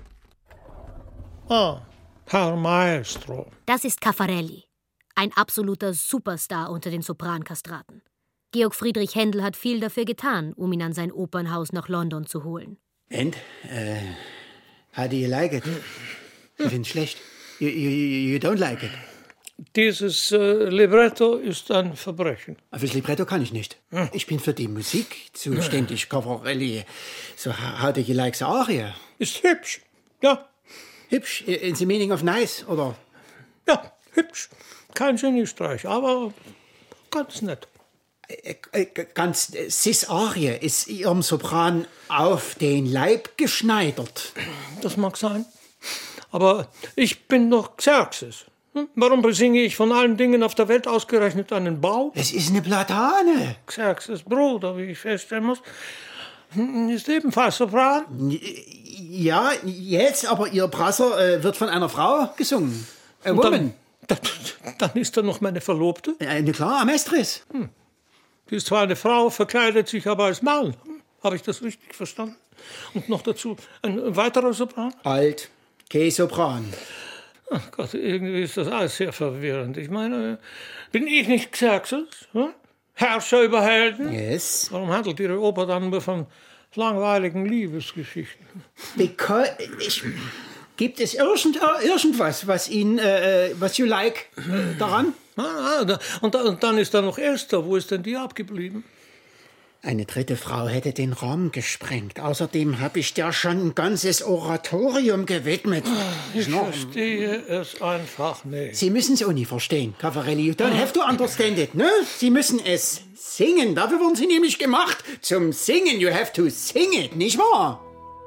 Speaker 7: Ah, Herr Maestro.
Speaker 1: Das ist Caffarelli. Ein absoluter Superstar unter den Soprankastraten. Georg Friedrich Händel hat viel dafür getan, um ihn an sein Opernhaus nach London zu holen.
Speaker 5: And, äh, how do you like it? Ich find's schlecht. You, you, you don't like it?
Speaker 7: Dieses äh, Libretto ist ein Verbrechen.
Speaker 5: Fürs Libretto kann ich nicht. Ich bin für die Musik zuständig, Caffarelli. So, how do you like the aria?
Speaker 7: Ist hübsch, ja.
Speaker 5: Hübsch? In the meaning of nice, oder?
Speaker 7: Ja, hübsch. Kein Geniestreich, aber ganz nett.
Speaker 5: Ganz, Sis Arie ist ihrem Sopran auf den Leib geschneidert.
Speaker 7: Das mag sein. Aber ich bin doch Xerxes. Hm? Warum besinge ich von allen Dingen auf der Welt ausgerechnet einen Bau?
Speaker 5: Es ist eine Platane.
Speaker 7: Xerxes Bruder, wie ich feststellen muss, ist ebenfalls Sopran.
Speaker 5: Ja, jetzt, aber ihr Brasser äh, wird von einer Frau gesungen. A
Speaker 7: Und
Speaker 5: woman.
Speaker 7: Dann, dann ist da noch meine Verlobte.
Speaker 5: Äh, na klar, Amestris.
Speaker 7: Hm. Die ist zwar eine Frau, verkleidet sich aber als Mann. Habe ich das richtig verstanden? Und noch dazu ein weiterer Sopran?
Speaker 5: Alt, K-Sopran.
Speaker 7: Ach Gott, irgendwie ist das alles sehr verwirrend. Ich meine, bin ich nicht Xerxes? Hm? Herrscher über Helden?
Speaker 5: Yes.
Speaker 7: Warum handelt Ihre Oper dann nur von langweiligen Liebesgeschichten?
Speaker 5: Because, ich, gibt es irgend, irgendwas, was Ihnen, äh, was you like äh, daran?
Speaker 7: Ah, da, und, da, und dann ist da noch Esther. Wo ist denn die abgeblieben?
Speaker 5: Eine dritte Frau hätte den Raum gesprengt. Außerdem habe ich der schon ein ganzes Oratorium gewidmet.
Speaker 7: Ich verstehe es einfach nicht.
Speaker 5: Sie müssen es auch nicht verstehen, Caffarelli. You don't have to understand it, ne? Sie müssen es singen. Dafür wurden Sie nämlich gemacht. Zum Singen. You have to sing it, nicht wahr?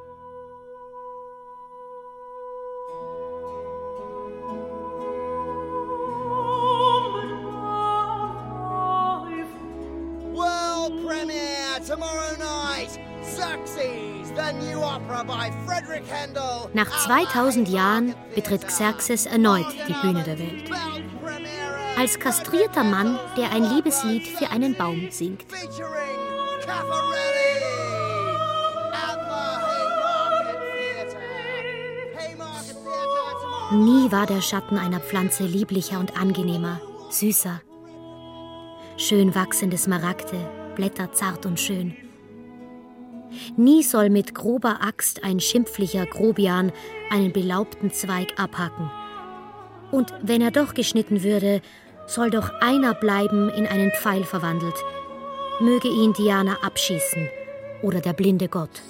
Speaker 14: World premiere tomorrow night. Xerxes, the new opera by Frederick Handel.
Speaker 1: Nach zweitausend Jahren betritt Xerxes erneut die Bühne der Welt. Als kastrierter Mann, der ein Liebeslied für einen Baum singt.
Speaker 14: Featuring Caffarelli at the Haymarket Theatre. Haymarket Theatre tomorrow.
Speaker 1: Nie war der Schatten einer Pflanze lieblicher und angenehmer, süßer. Schön wachsende Smaragde, Blätter zart und schön. Nie soll mit grober Axt ein schimpflicher Grobian einen belaubten Zweig abhacken. Und wenn er doch geschnitten würde, soll doch einer bleiben in einen Pfeil verwandelt. Möge ihn Diana abschießen oder der blinde Gott.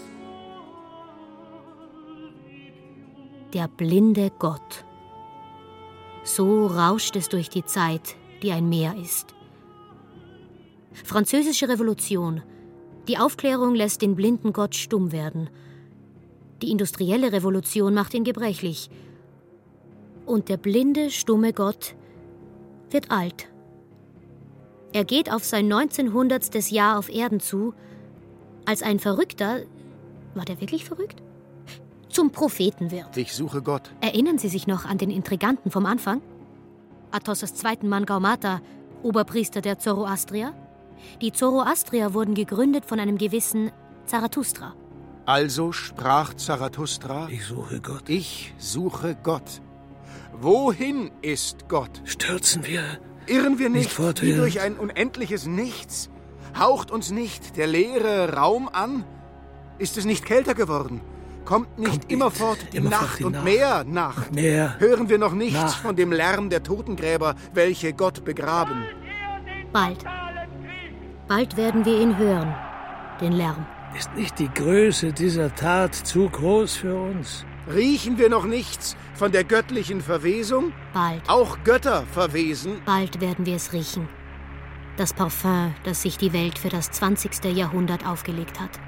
Speaker 1: Der blinde Gott. So rauscht es durch die Zeit, die ein Meer ist. Französische Revolution. Die Aufklärung lässt den blinden Gott stumm werden. Die industrielle Revolution macht ihn gebrechlich. Und der blinde, stumme Gott wird alt. Er geht auf sein neunzehnhundertstes Jahr auf Erden zu, als ein Verrückter, war der wirklich verrückt? Zum Propheten wird.
Speaker 8: Ich suche Gott.
Speaker 1: Erinnern Sie sich noch an den Intriganten vom Anfang? Athossas zweiten Mann Gaumata, Oberpriester der Zoroastrier? Die Zoroastrier wurden gegründet von einem gewissen Zarathustra.
Speaker 8: Also sprach Zarathustra:
Speaker 7: Ich suche Gott.
Speaker 8: Ich suche Gott.
Speaker 11: Wohin ist Gott?
Speaker 7: Stürzen wir.
Speaker 11: Irren wir nicht,
Speaker 7: nicht
Speaker 11: wie durch ein unendliches Nichts? Haucht uns nicht der leere Raum an? Ist es nicht kälter geworden? Kommt nicht
Speaker 7: Kommt
Speaker 11: immerfort die
Speaker 7: immerfort
Speaker 11: Nacht
Speaker 7: die
Speaker 11: und
Speaker 7: Nacht.
Speaker 11: mehr Nacht?
Speaker 7: Mehr
Speaker 11: Hören wir noch nichts
Speaker 7: Nacht.
Speaker 11: von dem Lärm der Totengräber, welche Gott begraben?
Speaker 1: Bald. Bald werden wir ihn hören, den Lärm.
Speaker 7: Ist nicht die Größe dieser Tat zu groß für uns?
Speaker 11: Riechen wir noch nichts von der göttlichen Verwesung?
Speaker 1: Bald.
Speaker 11: Auch Götter verwesen?
Speaker 1: Bald werden wir es riechen. Das Parfum, das sich die Welt für das zwanzigste Jahrhundert aufgelegt hat.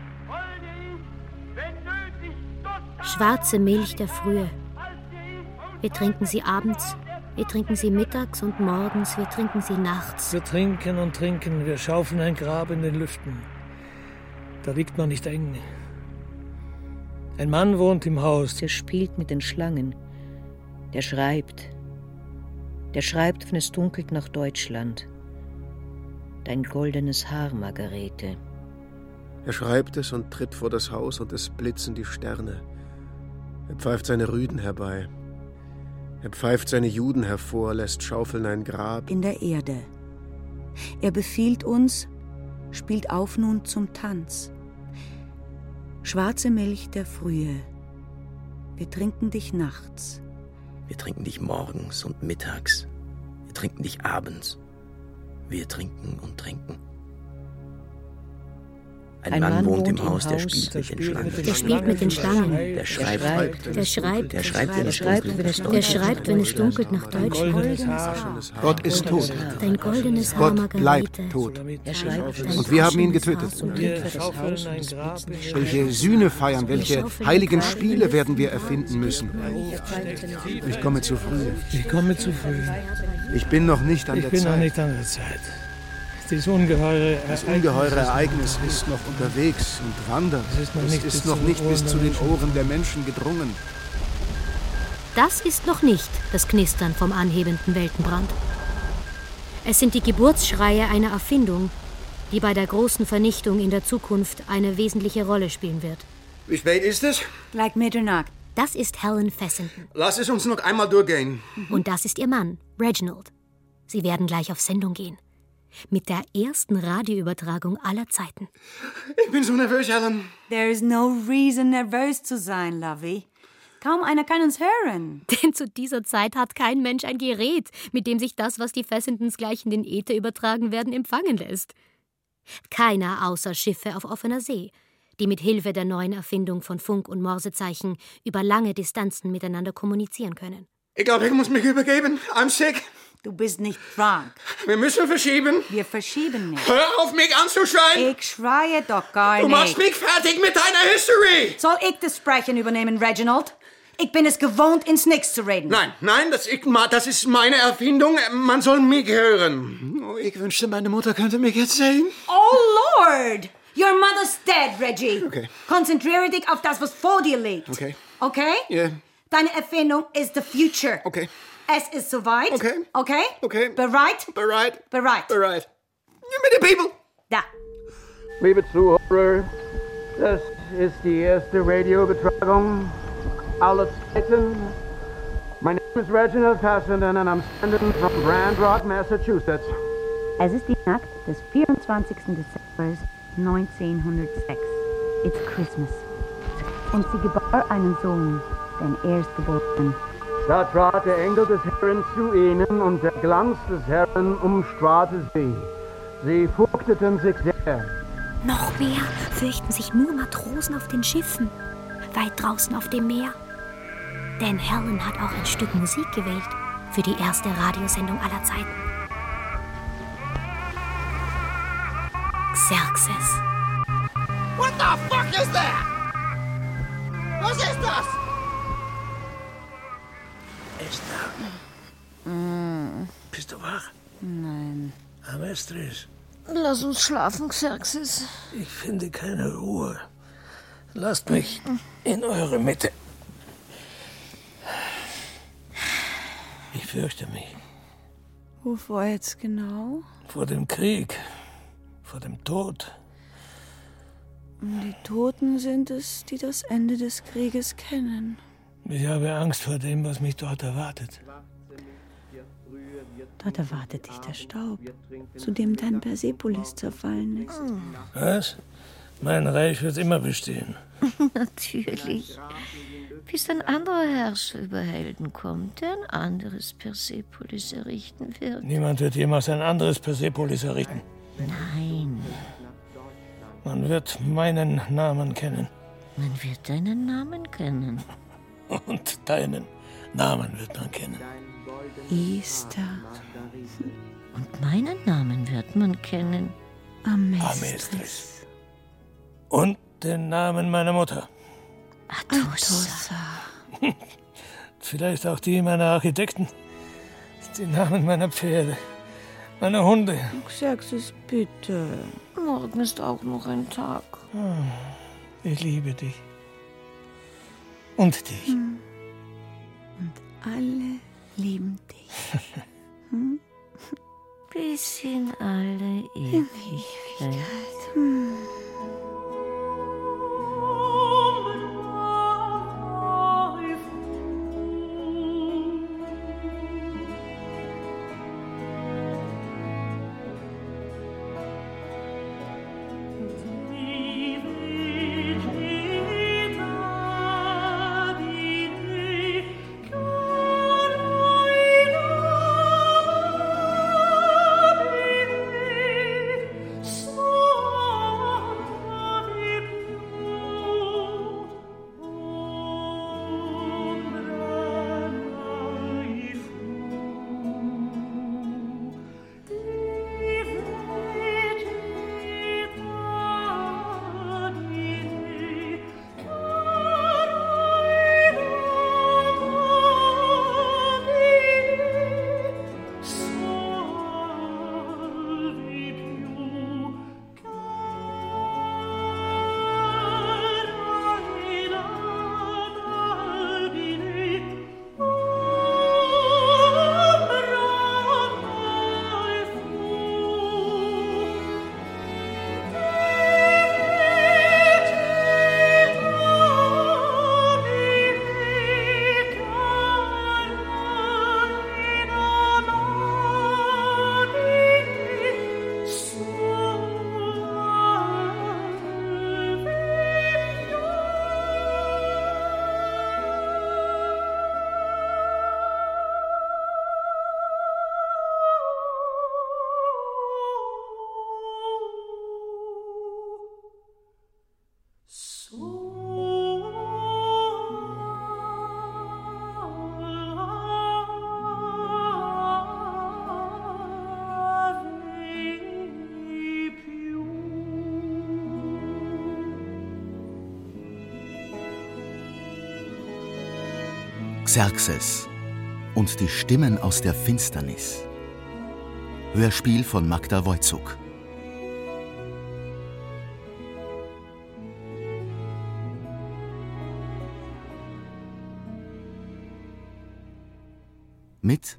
Speaker 1: Schwarze Milch der Frühe. Wir trinken sie abends, wir trinken sie mittags und morgens, wir trinken sie nachts.
Speaker 7: Wir trinken und trinken, wir schaufeln ein Grab in den Lüften. Da liegt man nicht eng. Ein Mann wohnt im Haus.
Speaker 6: Der spielt mit den Schlangen. Der schreibt. Der schreibt, wenn es dunkelt, nach Deutschland. Dein goldenes Haar, Margarete.
Speaker 3: Er schreibt es und tritt vor das Haus und es blitzen die Sterne. Er pfeift seine Rüden herbei. Er pfeift seine Juden hervor, lässt schaufeln ein Grab.
Speaker 2: In der Erde. Er befiehlt uns, spielt auf nun zum Tanz. Schwarze Milch der Frühe. Wir trinken dich nachts.
Speaker 12: Wir trinken dich morgens und mittags. Wir trinken dich abends. Wir trinken und trinken. Ein,
Speaker 6: Ein
Speaker 12: Mann,
Speaker 6: Mann
Speaker 12: wohnt im
Speaker 6: wohnt im
Speaker 12: Haus, der
Speaker 6: Haus,
Speaker 12: spielt
Speaker 7: der
Speaker 12: mit den
Speaker 7: spielt
Speaker 12: Schlangen.
Speaker 7: mit den
Speaker 1: Der spielt mit den Schlangen.
Speaker 12: Der schreibt,
Speaker 1: Der schreibt,
Speaker 12: der schreibt, wenn es
Speaker 6: schreibt,
Speaker 12: dunkelt.
Speaker 6: wenn es
Speaker 1: Der schreibt, wenn es dunkelt, nach
Speaker 7: Goldenes
Speaker 1: Deutschland.
Speaker 7: Haar.
Speaker 3: Gott ist tot.
Speaker 1: Dein goldenes Haar,
Speaker 3: Gott
Speaker 1: Margarete.
Speaker 3: bleibt tot.
Speaker 6: Er schreibt,
Speaker 3: Und wir haben ihn getötet.
Speaker 7: Wir schaufeln ein Grab in den
Speaker 3: Welche Sühne feiern, welche heiligen Spiele werden wir erfinden müssen. Ich komme zu früh.
Speaker 7: Ich komme zu früh.
Speaker 3: Ich bin noch nicht an
Speaker 7: Ich
Speaker 3: der
Speaker 7: bin noch
Speaker 3: Zeit.
Speaker 7: nicht an der Zeit. Dieses ungeheure
Speaker 3: Das ungeheure Ereignis ist noch unterwegs und wandert.
Speaker 7: Es ist noch
Speaker 3: Es
Speaker 7: nicht
Speaker 3: ist
Speaker 7: bis
Speaker 3: noch
Speaker 7: zu den
Speaker 3: nicht bis
Speaker 7: Ohren
Speaker 3: zu
Speaker 7: der
Speaker 3: den
Speaker 7: Menschen.
Speaker 3: Ohren der Menschen gedrungen.
Speaker 1: Das ist noch nicht das Knistern vom anhebenden Weltenbrand. Es sind die Geburtsschreie einer Erfindung, die bei der großen Vernichtung in der Zukunft eine wesentliche Rolle spielen wird.
Speaker 11: Wie spät ist es?
Speaker 2: Gleich Mitternacht.
Speaker 1: Das ist Helen Fessenden.
Speaker 11: Lass es uns noch einmal durchgehen.
Speaker 1: Und das ist ihr Mann, Reginald. Sie werden gleich auf Sendung gehen. Mit der ersten Radioübertragung aller Zeiten.
Speaker 11: Ich bin so nervös, Helen.
Speaker 2: There is no reason, nervös zu sein, Lovey. Kaum einer kann uns hören.
Speaker 1: Denn zu dieser Zeit hat kein Mensch ein Gerät, mit dem sich das, was die Fessendens gleich in den Äther übertragen werden, empfangen lässt. Keiner außer Schiffe auf offener See, die mit Hilfe der neuen Erfindung von Funk- und Morsezeichen über lange Distanzen miteinander kommunizieren können.
Speaker 11: Ich glaube, ich muss mich übergeben. I'm sick.
Speaker 2: Du bist nicht krank.
Speaker 11: Wir müssen verschieben.
Speaker 2: Wir verschieben nicht.
Speaker 11: Hör auf, mich anzuschreien.
Speaker 2: Ich schreie doch gar
Speaker 11: Du
Speaker 2: nicht.
Speaker 11: machst mich fertig mit deiner Hysterie.
Speaker 2: Soll ich das Sprechen übernehmen, Reginald? Ich bin es gewohnt, ins Nix zu reden.
Speaker 11: Nein, nein, das, ich, das ist meine Erfindung. Man soll mich hören.
Speaker 3: Oh, ich wünschte, meine Mutter könnte mich jetzt sehen.
Speaker 2: Oh, Lord! Your mother's dead, Reggie.
Speaker 3: Okay.
Speaker 2: Konzentriere dich auf das, was vor dir liegt.
Speaker 3: Okay.
Speaker 2: Okay?
Speaker 3: Ja.
Speaker 2: Deine Erfindung ist the future.
Speaker 3: Okay.
Speaker 2: Es ist soweit.
Speaker 3: Okay.
Speaker 2: Okay?
Speaker 3: Okay.
Speaker 2: Bereit?
Speaker 3: Bereit.
Speaker 2: Bereit.
Speaker 3: Bereit.
Speaker 11: Give me the people.
Speaker 2: Da.
Speaker 10: Liebe Zuhörer, das ist die erste Radioübertragung aller Zeiten. My name is Reginald Fessenden and I'm sending from Grand Rock, Massachusetts.
Speaker 15: Es ist die Nacht des vierundzwanzigsten Dezember neunzehnhundertsechs. It's Christmas. Und sie gebar einen Sohn, den Erstgeborenen.
Speaker 10: Da trat der Engel des Herrn zu ihnen und der Glanz des Herrn umstrahlte sie. Sie fürchteten sich sehr.
Speaker 1: Noch mehr fürchten sich nur Matrosen auf den Schiffen, weit draußen auf dem Meer. Denn Helen hat auch ein Stück Musik gewählt für die erste Radiosendung aller Zeiten. Xerxes.
Speaker 14: What the fuck is that? Was ist das?
Speaker 7: Esther,
Speaker 15: Mm,
Speaker 7: bist du wach?
Speaker 15: nein.
Speaker 7: Amestris,
Speaker 15: Lass uns schlafen, Xerxes.
Speaker 7: ich finde keine Ruhe. Lasst mich in eure Mitte. Ich fürchte mich
Speaker 2: Wovor jetzt genau?
Speaker 7: vor dem Krieg, vor dem Tod.
Speaker 2: Die Toten sind es, die das Ende des Krieges kennen.
Speaker 7: Ich habe Angst vor dem, was mich dort erwartet.
Speaker 2: Dort erwartet dich der Staub, zu dem dein Persepolis zerfallen ist.
Speaker 7: Was? Mein Reich wird immer bestehen.
Speaker 6: Natürlich. Bis ein anderer Herrscher über Helden kommt, der ein anderes Persepolis errichten wird.
Speaker 7: Niemand wird jemals ein anderes Persepolis errichten.
Speaker 6: Nein.
Speaker 7: Man wird meinen Namen kennen.
Speaker 6: Man wird deinen Namen kennen.
Speaker 7: Und deinen Namen wird man kennen.
Speaker 2: Istar.
Speaker 6: Und meinen Namen wird man kennen.
Speaker 2: Amestris.
Speaker 7: Und den Namen meiner Mutter.
Speaker 6: Atossa.
Speaker 7: Vielleicht auch die meiner Architekten. Die Namen meiner Pferde, meiner Hunde.
Speaker 2: Xerxes, bitte.
Speaker 6: Morgen ist auch noch ein Tag.
Speaker 7: Ich liebe dich. Und dich.
Speaker 2: Und alle lieben dich. Hm?
Speaker 6: Bis in alle Ewigkeit.
Speaker 2: Hm.
Speaker 13: Xerxes und die Stimmen aus der Finsternis. Hörspiel von Magda Wojcuk. Mit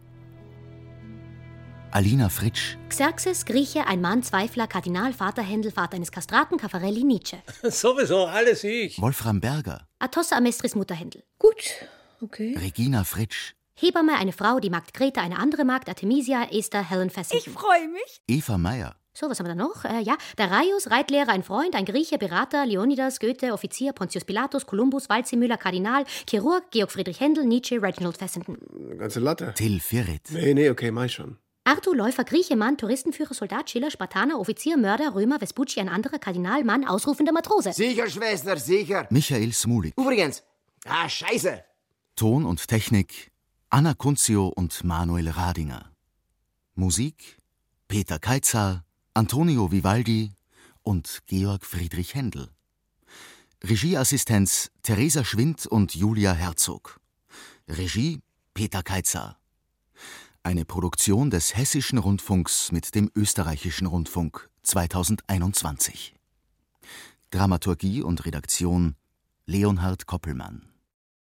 Speaker 13: Alina Fritsch.
Speaker 1: Xerxes, Grieche, ein Mann, Zweifler, Kardinal, Vater Händel, Vater eines Kastraten, Caffarelli, Nietzsche.
Speaker 7: Sowieso, alles ich.
Speaker 13: Wolfram Berger.
Speaker 1: Atossa, Amestris, Mutter Händel.
Speaker 6: Gut, okay.
Speaker 13: Regina Fritsch.
Speaker 1: Hebamme, eine Frau, die Magd Greta, eine andere Magd, Artemisia, Esther, Helen Fessenden.
Speaker 2: Ich freue mich.
Speaker 13: Eva Meyer.
Speaker 1: So, was haben wir da noch? Äh, ja, Darius, Reitlehrer, ein Freund, ein Grieche, Berater, Leonidas, Goethe, Offizier, Pontius Pilatus, Kolumbus, Waldseemüller, Kardinal, Chirurg, Georg Friedrich Händel, Nietzsche, Reginald Fessenden.
Speaker 3: Ganze Latte.
Speaker 13: Till Firit.
Speaker 3: Nee, nee, okay, mach ich schon.
Speaker 1: Arthur, Läufer, Grieche, Mann, Touristenführer, Soldat, Schiller, Spartaner, Offizier, Mörder, Römer, Vespucci, ein anderer, Kardinal, Mann, ausrufender Matrose.
Speaker 16: Sicher, Schwester, sicher.
Speaker 13: Michael Smulik.
Speaker 16: Übrigens, ah, scheiße.
Speaker 13: Ton und Technik Anna Kunzio und Manuel Radinger. Musik Peter Keitzar, Antonio Vivaldi und Georg Friedrich Händel. Regieassistenz Theresa Schwind und Julia Herzog. Regie Peter Keitzar. Eine Produktion des Hessischen Rundfunks mit dem Österreichischen Rundfunk zweitausendeinundzwanzig. Dramaturgie und Redaktion Leonhard Koppelmann.